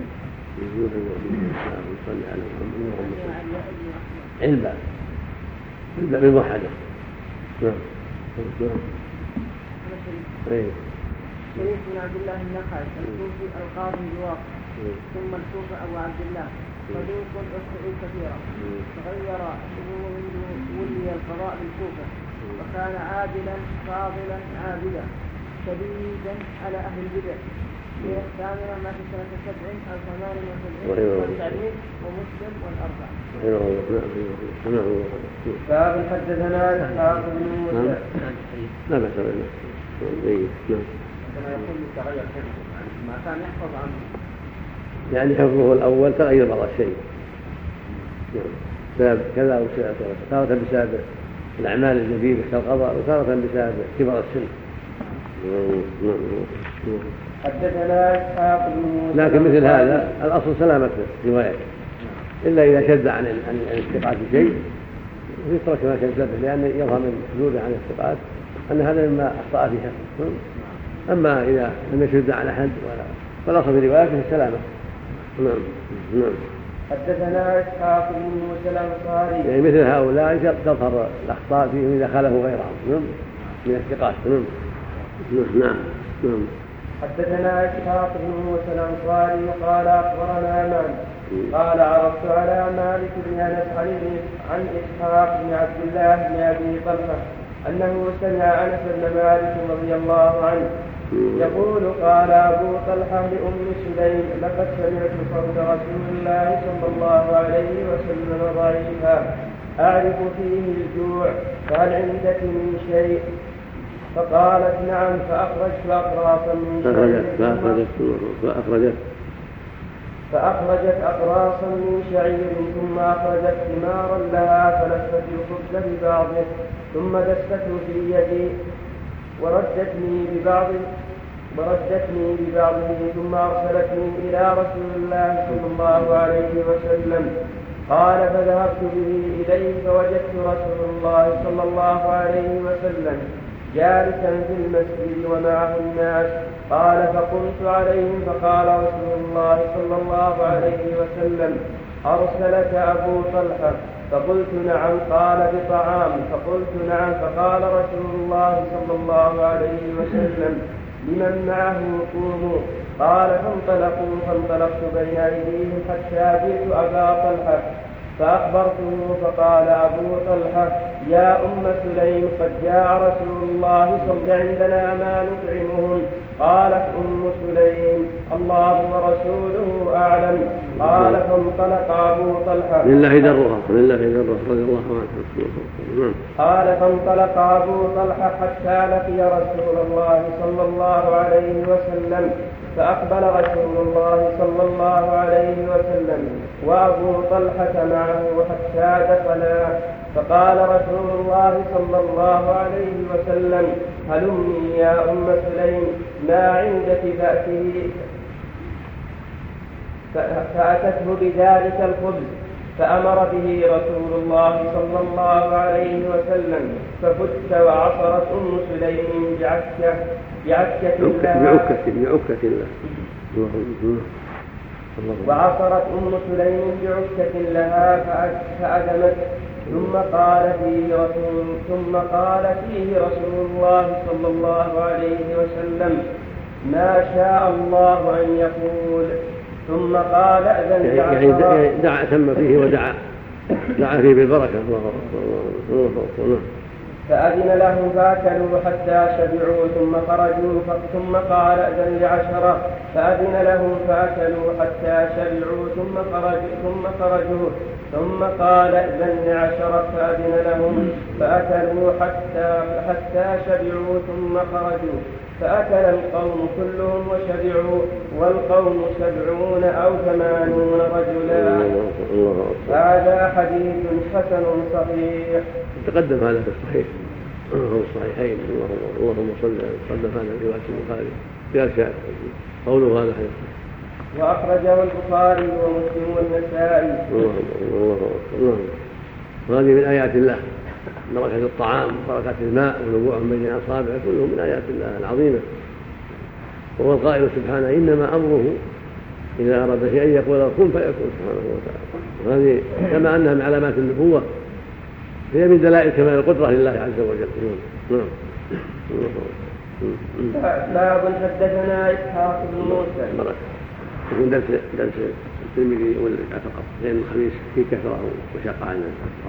علبة علبة بالموحدة. نعم. شريك بن عبد الله النخعي الكوفي القاضي بواقع ثم الكوفة أبو عبد الله صدوق أخطئ كثيرا تغير اسمه منذ ولي القضاء بالكوفة وكان عادلا فاضلا عابدا شديدا على أهل البدع في الثامنة ما في سنة سبع أو ثمان وسبعين والتعليم ومسلم والأربع. باب حدثنا إسحاق بن موسى. لا بأس به. كما يقول تغير حفظه ما كان يحفظ عنه يعني حفظه الأول تغير بعض الشيء بسبب كذا وسبب كذا، تارة بسبب الأعمال الجديدة كالقضاء وتارة بسبب كبر السن. حدثنا إسحاق بن موسى. لكن مثل هذا الأصل سلامة الرواية إلا إذا شد عن عن الثقات شيء ويترك ما شد به، لأن يظهر من حدوده عن الثقات أن هذا مما أخطأ في حفظه. أما إذا لم يشد عن أحد فالأصل في روايته السلامة. نعم نعم. حدثنا إسحاق بن موسى الأنصاري. يعني مثل هؤلاء تظهر الأخطاء فيهم إذا خالفوا غيرهم من الثقات. نعم نعم نعم. حدثنا إسحاق بن موسى الأنصاري قال أخبرنا مالك قال عرضت على مالك بن أنس عن إسحاق بن عبد الله بن أبي طلحة أنه سمع أنس بن مالك رضي الله عنه يقول قال أبو طلحة لأم سليم لقد سمعت صوت رسول الله صلى الله عليه وسلم ضعيفا أعرف فيه الجوع فهل عندك من شيء؟ فقالت نعم فأخرجت أقراصا من شعير فأخرجت فأخرجت أقراصا من شعير ثم أخرجت ثمارا لها فلفت الخبز ببعضه ثم دسته في يدي وردتني ببعض وردتني ببعضه ثم أرسلتني إلى رسول الله صلى الله عليه وسلم. قال فذهبت به إليه فوجدت رسول الله صلى الله عليه وسلم جالسا في المسجد ومعه الناس. قال فقمت عليهم فقال رسول الله صلى الله عليه وسلم أرسلك أبو طلحة؟ فقلت نعم. قال بطعام؟ فقلت نعم. فقال رسول الله صلى الله عليه وسلم لمن معه قوموا. قال فانطلقوا فانطلقت بين أيديهم حتى جئت أبا طلحة فأخبرته فقال أبو طلحة يا أم سليم قد جاء رسول الله صلى الله عليه وسلم عندنا ما نطعمهم. قالت أم سليم الله ورسوله أعلم. قال فانطلق أبو طلحة لله درها لله درها رضي الله عنه. قال فانطلق أبو طلحة حتى لقي رسول الله صلى الله عليه وسلم فأقبل رسول الله صلى الله عليه وسلم وأبو طلحة معه حتى دخلا. فقال رسول الله صلى الله عليه وسلم هلمي يا أم سليم ما عندك فأته فأتته بذلك الخبز فأمر به رسول الله صلى الله عليه وسلم ففت وعصرت أم سليم بعكة بعكة بعكة وعصرت أم سليم بعكة لها فأدمت. ثم قال فيه رسول ثم قال فيه رسول الله صلى الله عليه وسلم ما شاء الله أن يقول. ثم قال أذن يعني دعا تم فيه ودعا دعا فيه بالبركة. فأذن لهم فأكلوا حتى شبعوا ثم خرجوا ثم قال أذن لعشرة فأذن لهم فأكلوا حتى شبعوا ثم خرجوا ثم خرجوا ثم قال أذن لعشرة فأذن لهم فأكلوا حتى حتى شبعوا ثم خرجوا فأكل القوم كلهم وشبعوا والقوم سبعون أو ثمانون رجلا. هذا حديث حسن صحيح. تقدم هذا في الصحيح هو الصحيحين. اللهم صل قدم هذا في رواية البخاري في أشياء قوله هذا حديث وأخرجه البخاري ومسلم والنسائي. وهذه من آيات الله، بركة الطعام وبركة الماء ونبوع بين أصابع كله من آيات الله العظيمة. وهو القائل سبحانه إنما أمره إذا أراد شيئا يقول له كن فيكون سبحانه وتعالى. وهذه كما أنها من علامات النبوة هي من دلائل كمال القدرة لله عز وجل. نعم. باب حدثنا إسحاق بن موسى. يكون درس درس الترمذي والفقط لأن الخميس في كثرة وشقة على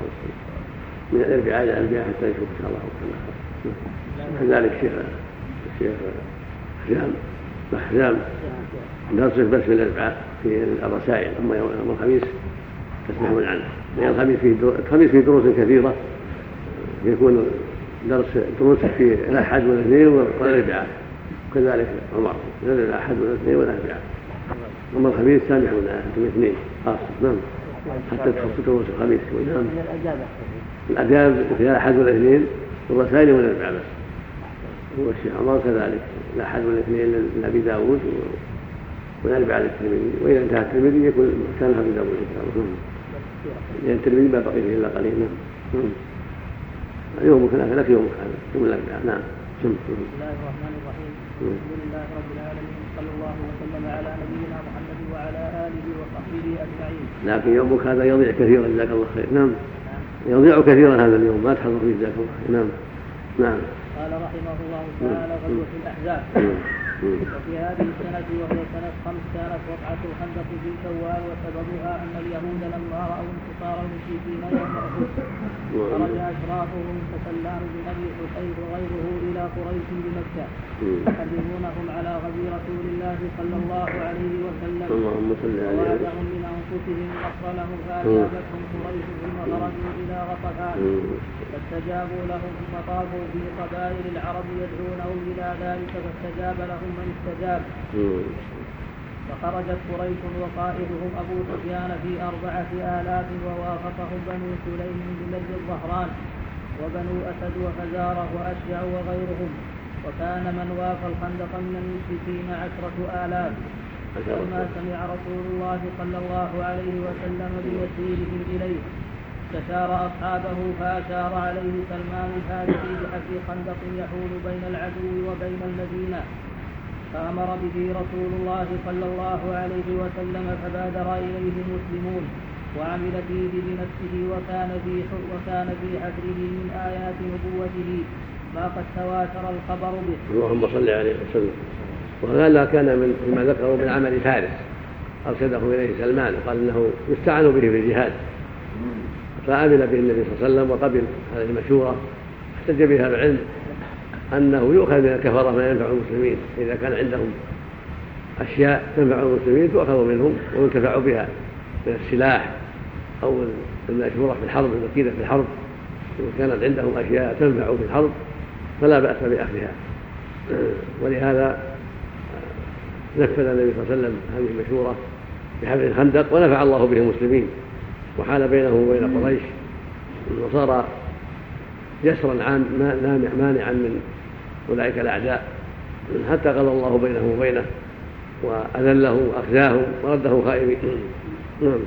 من الأربعاء إلى الأربعاء حتى نشوف إن شاء الله. كذلك الشيخ الشيخ حزام حزام درس بس من الأربعاء في الرسائل، أما يوم الخميس تسمعون عنه لأن الخميس فيه الخميس فيه دروس كثيرة، يكون درس دروس في الأحد والاثنين والأربعاء، كذلك عمر الأحد والاثنين والأربعاء، أما الخميس سامحون أنتم الاثنين خاصة. نعم حتى تخصصوا دروس الخميس. نعم الأداب في الأحد والاثنين والرسائل والأربعاء بس، والشيخ عمر كذلك الأحد والاثنين لأبي داود والأربعاء للترمذي، وإذا انتهى الترمذي يكون كان أبي داود إن شاء الله، لأن الترمذي ما بقي فيه إلا قليل. نعم يوم كان لك يوم هذا يوم الأربعاء. نعم. بسم الله الرحمن الرحيم. الحمد لله رب العالمين، صلى الله وسلم على نبينا محمد وعلى آله وصحبه أجمعين. لكن يومك هذا يضيع كثيرا جزاك الله خير. نعم يضيع كثيرا هذا اليوم ما تحضر فيه جزاك الله خير. نعم. نعم. قال رحمه الله تعالى غزوة الأحزاب. وفي هذه السنة وهي سنة خمس كانت وقعة الخندق في شوال، وسببها أن اليهود لما رأوا انتصار المشركين يوم أحد خرج أشرافهم كسلام بن أبي حسين وغيره إلى قريش بمكة يحرمونهم على غزو رسول الله صلى الله عليه وسلم، ووعدهم من أنفسهم نصر لهم، فأجابتهم قريش ثم خرجوا إلى غطفان فاستجابوا لهم فطافوا في قبائل العرب يدعونهم إلى ذلك فاستجاب لهم من استجاب. فخرجت قريش وقائدهم أبو سفيان في أربعة آلاف، ووافقهم بنو سليم بمد الظهران وبنو أسد وفزارة وأشجع وغيرهم، وكان من وافى الخندق من المشركين عشرة آلاف. فلما سمع رسول الله صلى الله عليه وسلم بمسيرهم إليه استشار أصحابه فأشار عليه سلمان الفارسي بحفر خندق يحول بين العدو وبين المدينة، فأمر به رسول الله صلى الله عليه وسلم فبادر إليه المسلمون وعمل فيه بنفسه، وكان في وكان في حفره من آيات نبوته ما قد تواتر الخبر به. اللهم صل عليه وسلم. وهذا كان من فيما ذكروا من عمل فارس أرشده إليه سلمان، قال إنه يستعان به في الجهاد، فعمل به النبي صلى الله عليه وسلم وقبل هذه المشورة، احتج بها العلم أنه يؤخذ من الكفرة ما ينفع المسلمين، إذا كان عندهم أشياء تنفع المسلمين تؤخذ منهم وينتفع بها من السلاح أو المشورة في الحرب المكيدة في الحرب، إذا كانت عندهم أشياء تنفع في الحرب فلا بأس بأخذها. ولهذا نفذ النبي صلى الله عليه وسلم هذه المشورة بحفر الخندق ونفع الله به المسلمين، وحال بينه وبين قريش وصار جسرا مانعا من أولئك الأعداء، حتى قضى الله بينه وبينه وأذله وأخزاه ورده خائبين. نعم.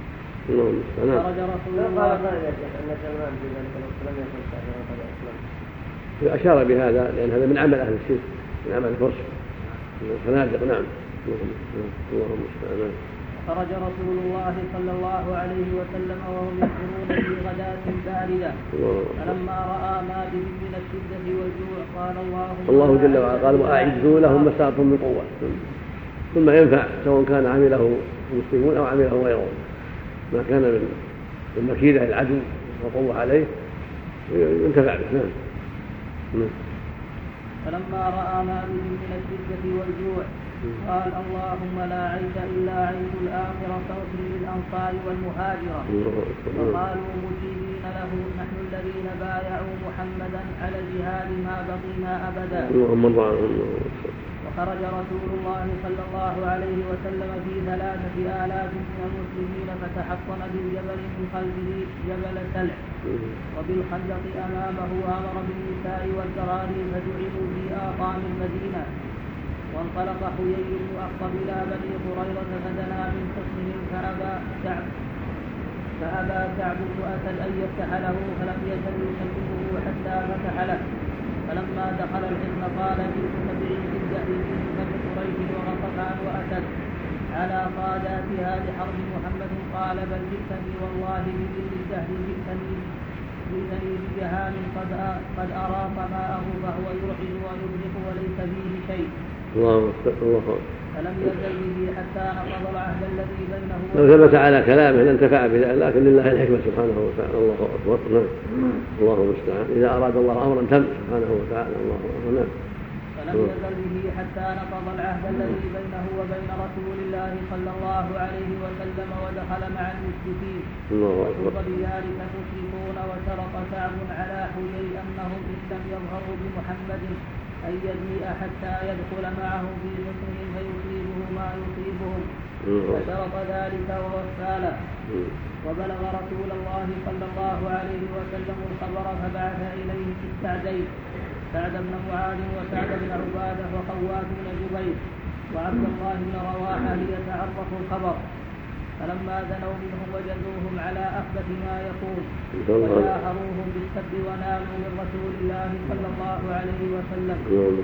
خرج رسول الله أشار بهذا لأن هذا من عمل أهل الشرك، من عمل الفرس من الفنادق. نعم. اللهم استعان. خرج رسول الله صلى الله عليه وسلم وهم يسرون في غداة باردة، فلما رأى ما بهم من الشدة والجوع قال الله الله جل وعلا قال وأعدوا لهم ما استطعتم من قوة، ثم ينفع سواء كان عمله المسلمون أو عمله غيرهم، ما كان من مكيدة العدو وقوة عليه ينتفع به. نعم. فلما رأى ما بهم من الشدة والجوع قال اللهم لا عيش إلا عيش الآخرة فاغفر للأنصار والمهاجرة. فقالوا مجيبين له نحن الذين بايعوا محمدا على الجهاد ما بقينا أبدا. وخرج رسول الله صلى الله عليه وسلم في ثلاثة آلاف من المسلمين فتحصن بالجبل من خلفه جبل سلع، وبالخندق أمامه أمر بالنساء والذراري فجعلوا في آقام المدينة. وانطلق حيي بن أخطب إلى بني قريظة فدنا من حصنهم فأبى كعب فأبى كعب بن أسد أن يفتح له فلم يزل يكلمه حتى فتح له. فلما دخل الحصن قال جئت بعيد الجهل من بني قريش وغطفان وأسد على قاداتها لحرب محمد. قال بل جئتني والله بذل الجهل جئتني جئتني بجهال قد قد أراق ماءه فهو يرعد ويبرق وليس فيه شيء. الله الله. فلم يزل به حتى نقض العهد الذي بينه لو ثبت على كلامه لانتفع به، لكن لله الحكمة سبحانه وتعالى. الله أكبر. الله المستعان. إذا أراد الله أمرا تم سبحانه وتعالى. الله أكبر. فلم يزل به حتى نقض العهد الذي بينه وبين رسول الله صلى الله عليه وسلم ودخل مع المشركين. وصب بذلك المشركون وشرط كعب على حيي أنهم إن لم يظهروا بمحمد أن يجيء حتى يدخل معهم في حصنهم فيصيبه ما يصيبهم، فشرط ذلك ووفى له. وبلغ رسول الله صلى الله عليه وسلم الخبر فبعث إليه في السعدين سعد بن معاذ وسعد بن عبادة وخوات بن جبير وعبد الله بن رواحة ليتعرفوا الخبر. فلما دنوا منهم وجدوهم على أخبث ما يقول وجاهروهم بالسب ونالوا من رسول الله صلى الله عليه وسلم.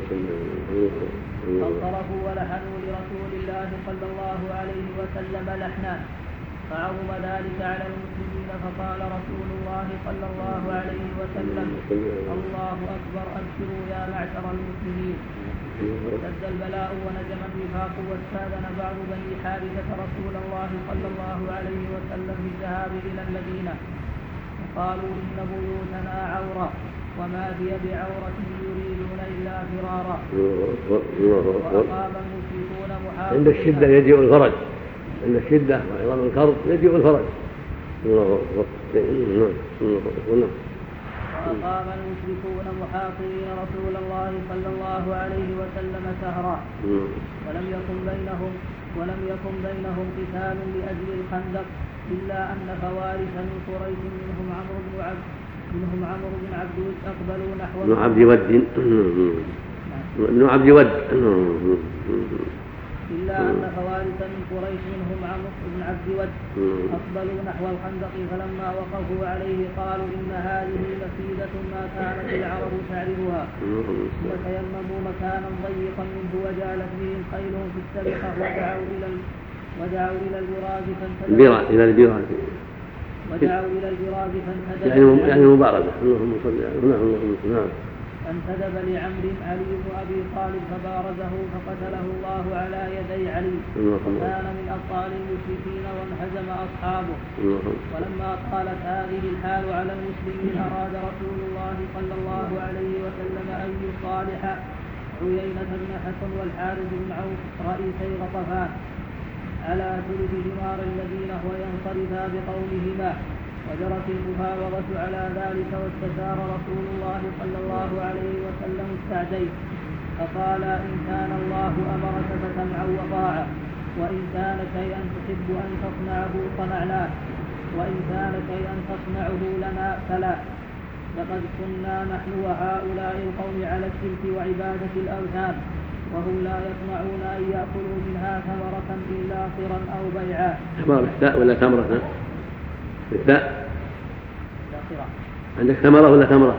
فانصرفوا ولحنوا لرسول الله صلى الله عليه وسلم لحنا فعظم ذلك على المسلمين. فقال رسول الله صلى الله عليه وسلم الله أكبر أبشروا يا معشر المسلمين. اشتد البلاء ونجم الوفاق واستاذن بعض بني حارثة رسول الله صلى الله عليه وسلم بالذهاب إلى المدينة وقالوا إن بيوتنا عورة وما هي بعورة يريدون إلا فرارا. وأقام المشركون محاصرين. عند الشدة يجيء الفرج، عند الشدة وعظم الكرب يجيء الفرج. الله أكبر. وأقام المشركون محاصرين رسول الله صلى الله عليه وسلم سهرا ولم يكن بينهم ولم يكن بينهم قتال لأجل الخندق إلا أن فوارس من قريش منهم عمرو بن عبد منهم عمرو بن عبد ود أقبلوا نحو ابن عبد ود ابن عبد ود إلا أن خوارج من قريش منهم عمرو بن عبد ود أقبلوا نحو الخندق فلما وقفوا عليه قالوا إن هذه مسيدة ما كانت العرب تعرفها وتيمموا مكانا ضيقا منه وجعلت بهم خيلهم في السبقة ودعوا إلى ودعوا إلى البراز فانتدبوا إلى البراز ودعوا إلى البراز فانتدبوا يعني يعني مبارزة. اللهم صل على فانتدب لعمرو علي بن أبي طالب فبارزه فقتله الله على يدي علي وكان من أبطال المشركين وانهزم أصحابه. ولما طالت هذه الحال على المسلمين أراد رسول الله صلى الله عليه وسلم أن يصالح عيينة بن حسن والحارث بن عوف رئيسي غطفان على ثلث دمار الذين هو ينصرفا بقولهما، وجرت المفاوضة على ذلك واستشار رسول الله صلى الله عليه وسلم السعدين فقال إن كان الله أمرك فسمعا وطاعة وإن كان شيئا تحب أن تصنعه صنعناه وإن كان شيئا تصنعه لنا فلا. لقد كنا نحن وهؤلاء القوم على الشرك وعبادة الأوثان وهم لا يطمعون أن يأكلوا منها ثمرة إلا صرا أو بيعا. ثمرة بالتاء ولا ثمرة؟ بالتاء. لا عندك ثمرة ولا ثمرة؟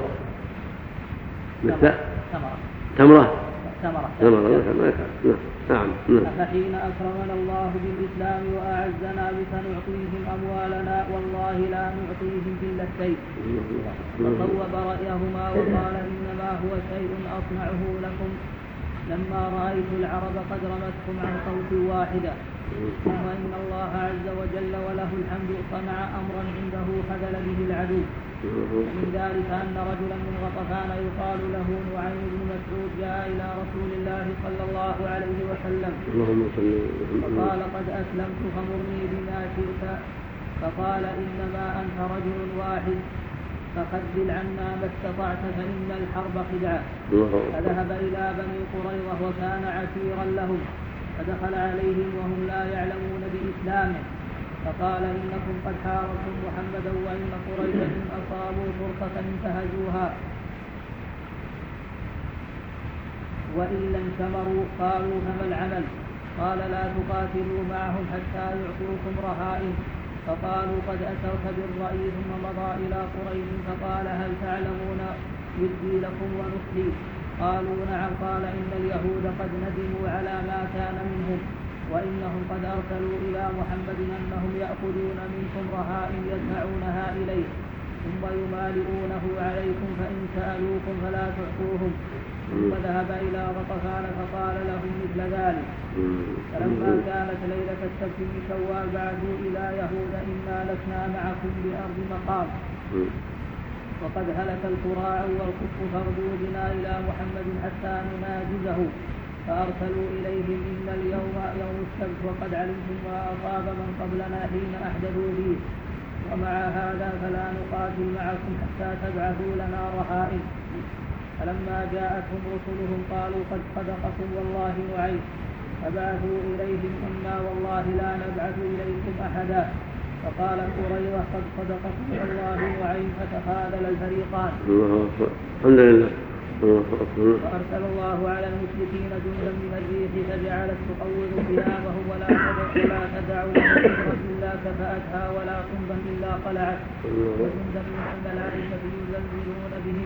بالتاء. ثمرة. ثمرة. ثمرة. ثمرة. نعم. أفحين أكرمنا الله بالإسلام وأعزنا بسنعطيهم أموالنا والله لا نعطيهم إلا الشيء. فصوب رأيهما وقال إنما هو شيء أصنعه لكم لما رأيت العرب قد رمتكم عن صوت واحدة ثم إن الله عز وجل وله الحمد صنع أمرا عنده خذل به العدو. ومن ذلك أن رجلا من غطفان يقال له نعيم بن مسعود جاء إلى رسول الله صلى الله عليه وسلم فقال قد أسلمت فمرني بما شئت فقال إنما أنت رجل واحد فخذل عنا ما استطعت فإن الحرب خدعة. فذهب إلى بني قريظة وكان عسيرا لهم فدخل عليهم وهم لا يعلمون بإسلامه فقال إنكم قد حاربتم محمدا وإن قريشا إن أصابوا فرصة انتهزوها وإن لم ثمروا قالوا فما العمل؟ قال لا تقاتلوا معهم حتى يعطوكم رهائن. فقالوا قد أتوك بالرأي. ثم مضى إلى قريش فقال هل تعلمون ودي لكم ونصحي؟ قالوا نعم. قال إن اليهود قد ندموا على ما كان منهم وإنهم قد أرسلوا إلى محمد أنهم يأخذون منكم رهائن يدفعونها إليه ثم يمالئونه عليكم فإن سألوكم فلا تعطوهم. ثم ذهب إلى غطفان فقال لهم مثل ذلك. فلما كانت ليلة السبت من شوال بعثوا إلى يهود إنا لسنا معكم بأرض مقام وقد هلك القراع والكف فاغدوا بنا إلى محمد حتى نناجزه. فأرسلوا إليهم إن اليوم يوم السبت وقد علمتم ما أصاب من قبلنا حين أحدثوا به ومع هذا فلا نقاتل معكم حتى تبعثوا لنا رهائن. فلما جاءتهم رسلهم قالوا قد صدقكم والله نعيم. فبعثوا إليهم إنا والله لا نبعث إليكم أحدا. فقال هريرة قد صدقكم والله نعيم. فتخاذل الفريقان. الحمد لله. وأرسل الله على المشركين جندا من الريح فجعلت تقوض ثيابهم ولا تدعوا لهم إلا كفأتها ولا صنبا إلا قلعت وجندا من الملائكة يزلزلون بهم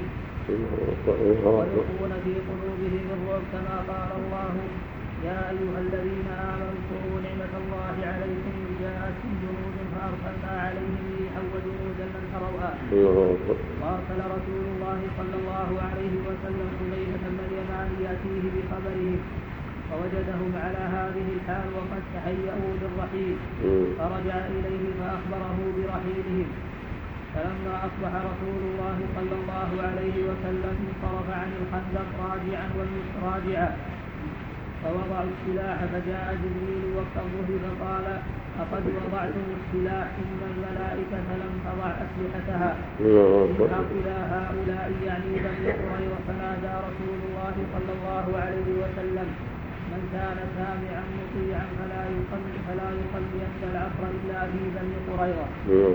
ويلقون في قلوبهم الرعب كما قال الله يا أيها الذين آمنوا اذكروا نعمة الله عليكم إذ جاءتكم جنود فأرسلنا عليهم ريحا وجنودا لم تروها. وأرسل رسول الله صلى الله عليه وسلم حذيفة بن اليمان يأتيه بخبرهم فوجدهم على هذه الحال وقد تهيأوا للرحيل فرجع إليه فأخبره برحيلهم. فلما أصبح رسول الله صلى الله عليه وسلم انصرف عن الخندق راجعا والمستراجعا فوضعوا السلاح فجاء جبريل وقت الظهر فقال أقد وضعتم السلاح إن الملائكة لم تضع أسلحتها إلى هؤلاء يعني بني قريظة. فنادى رسول الله صلى الله عليه وسلم من كان سامعا مطيعا فلا يصلي فلا يصلين العصر إلا في بني قريظة.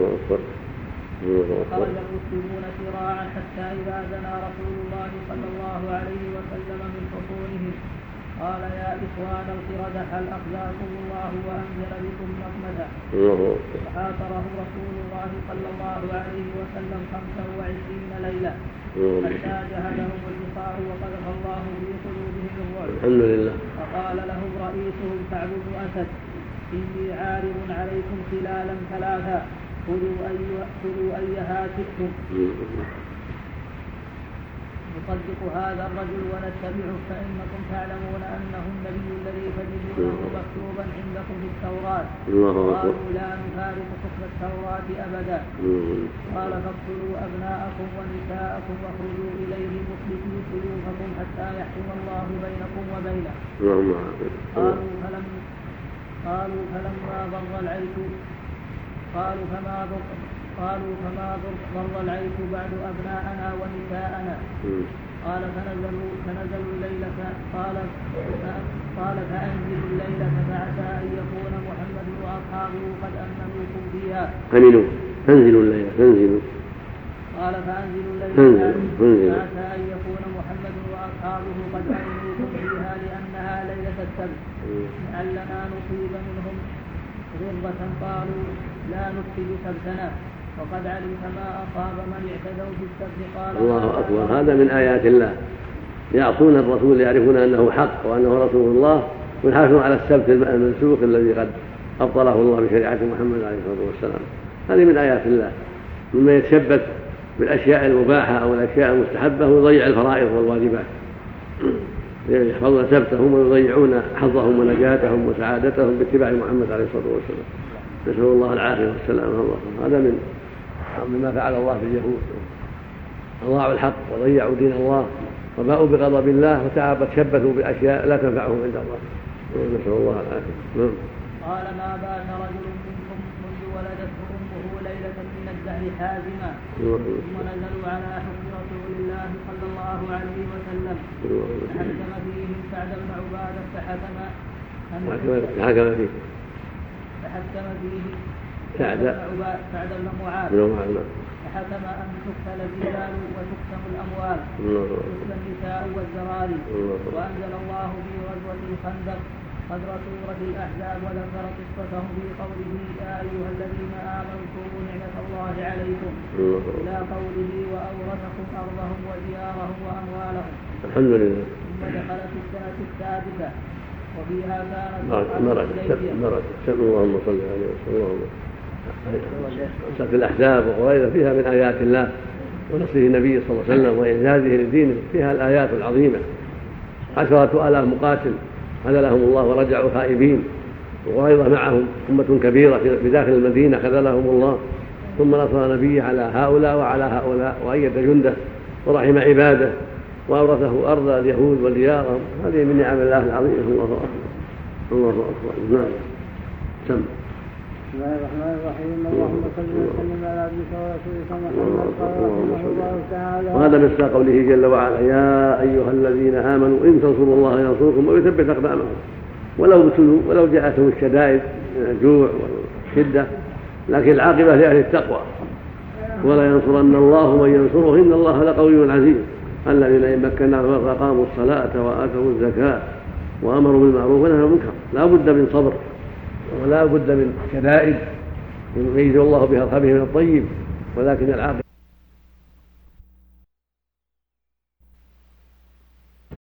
خرج المسلمون سراعا حتى إذا دنا رسول الله صلى الله عليه وسلم من حصونهم قال يا إخوان القردة هل أخزاكم الله وأنزل بكم نقمة. فحاصره رسول الله صلى الله عليه وسلم خمسا وعشرين ليلة حتى جهدهم البقاع وقذف الله في قلوبهم الرعب. الحمد لله. فقال لهم رئيسهم كعب بن أسد إني عارض عليكم خلالا ثلاثا خذوا أيها شئتم نصدق هذا الرجل ونتبعه فإنكم تعلمون أنه النبي الذي تجدونه مكتوبا عندكم في التوراة. قالوا لا نفارق حكم التوراة أبدا. قال فاقتلوا أبناءكم ونساءكم واخرجوا إليه مخلصي سيوفكم حتى يحكم الله بينكم وبينه. قالوا فلم قالوا فلما ضر العيش قالوا فما ضر قالوا فما ضر العيش بعد أبناءنا ونساءنا. قال فنزلوا فنزلوا الليلة قال قال فأنزلوا الليلة فعسى أن يكون محمد وأصحابه قد أمنوكم فيها. أمنوا فانزلوا الليلة فانزلوا قال فأنزلوا الليلة فعسى أن يكون محمد وأصحابه قد أمنوكم فيها لأنها ليلة السبت لعلنا نصيب منهم غرة. قالوا لا نفسد سبتنا وقد علمت ما أصاب من اعتدوا في السبت. قال الله أكبر. هذا من آيات الله يعصون الرسول يعرفون أنه حق وأنه رسول الله ويحافظون على السبت المنسوخ الذي قد أبطله الله بشريعة محمد عليه الصلاة والسلام. هذه من آيات الله مما يتشبث بالأشياء المباحة أو الأشياء المستحبة ويضيع الفرائض والواجبات يحفظون سبتهم ويضيعون حظهم ونجاتهم وسعادتهم باتباع محمد عليه الصلاة والسلام. نسأل الله العافية والسلامة. هذا من مما فعل الله في اليهود أضاعوا الحق وضيعوا دين الله وباءوا بغضب الله وتشبثوا بأشياء لا تنفعهم عند الله. نسأل الله العافية. قال ما بات رجل منكم منذ ولدته أمه ليلة من الدهر حازما ثم نزلوا على حكم رسول الله صلى الله عليه وسلم فحكم فيهم سعد بن عبادة فحكم حكم فيه فحكم فيه سعد سعد بن معاذ حكم أن تقتل الرجال وتقسم الأموال وتقتل النساء والزراري. وأنزل الله في غزوة الخندق قدر سورة الأحزاب وذكر قصتهم في قوله يا أيها الذين آمنوا اذكروا نعمة الله عليكم إلى قوله وأورثكم أرضهم وديارهم وأموالهم. الحمد لله. ثم دخل في السنة السادسة وفيها كانت مرة اللهم صل عليه وسلم. سورة الأحزاب وغيرها فيها من آيات الله ونصره النبي صلى الله عليه وسلم وإعزازه لدينه، فيها الآيات العظيمة. عشرة آلاف مقاتل خذلهم الله ورجعوا خائبين، وغيظ معهم أمة كبيرة بداخل المدينة خذلهم الله، ثم نصر نبيه على هؤلاء وعلى هؤلاء وأيد جنده ورحم عباده وأورثه أرض اليهود وديارهم. هذه من نعم الله العظيمة. الله أكبر الله أكبر. نعم. سم. بسم الله الرحمن الرحيم. اللهم صل وسلم على عبدك ورسولك محمد قال رحمه الله تعالى. وهذا مثل قوله جل وعلا يا أيها الذين آمنوا إن تنصروا الله ينصركم ويثبت أقدامكم. ولو ابتلوا ولو جاءتهم الشدائد من الجوع والشدة، لكن العاقبة لأهل التقوى. ولا ينصرن الله من ينصره إن الله لقوي عزيز. الذين إن مكناهم فأقاموا الصلاة وآتوا الزكاة وأمروا بالمعروف ونهوا عن المنكر. لا بد من صبر ولا بد من شدائد يميز الله بها الخبيث من الطيب، ولكن العاقبة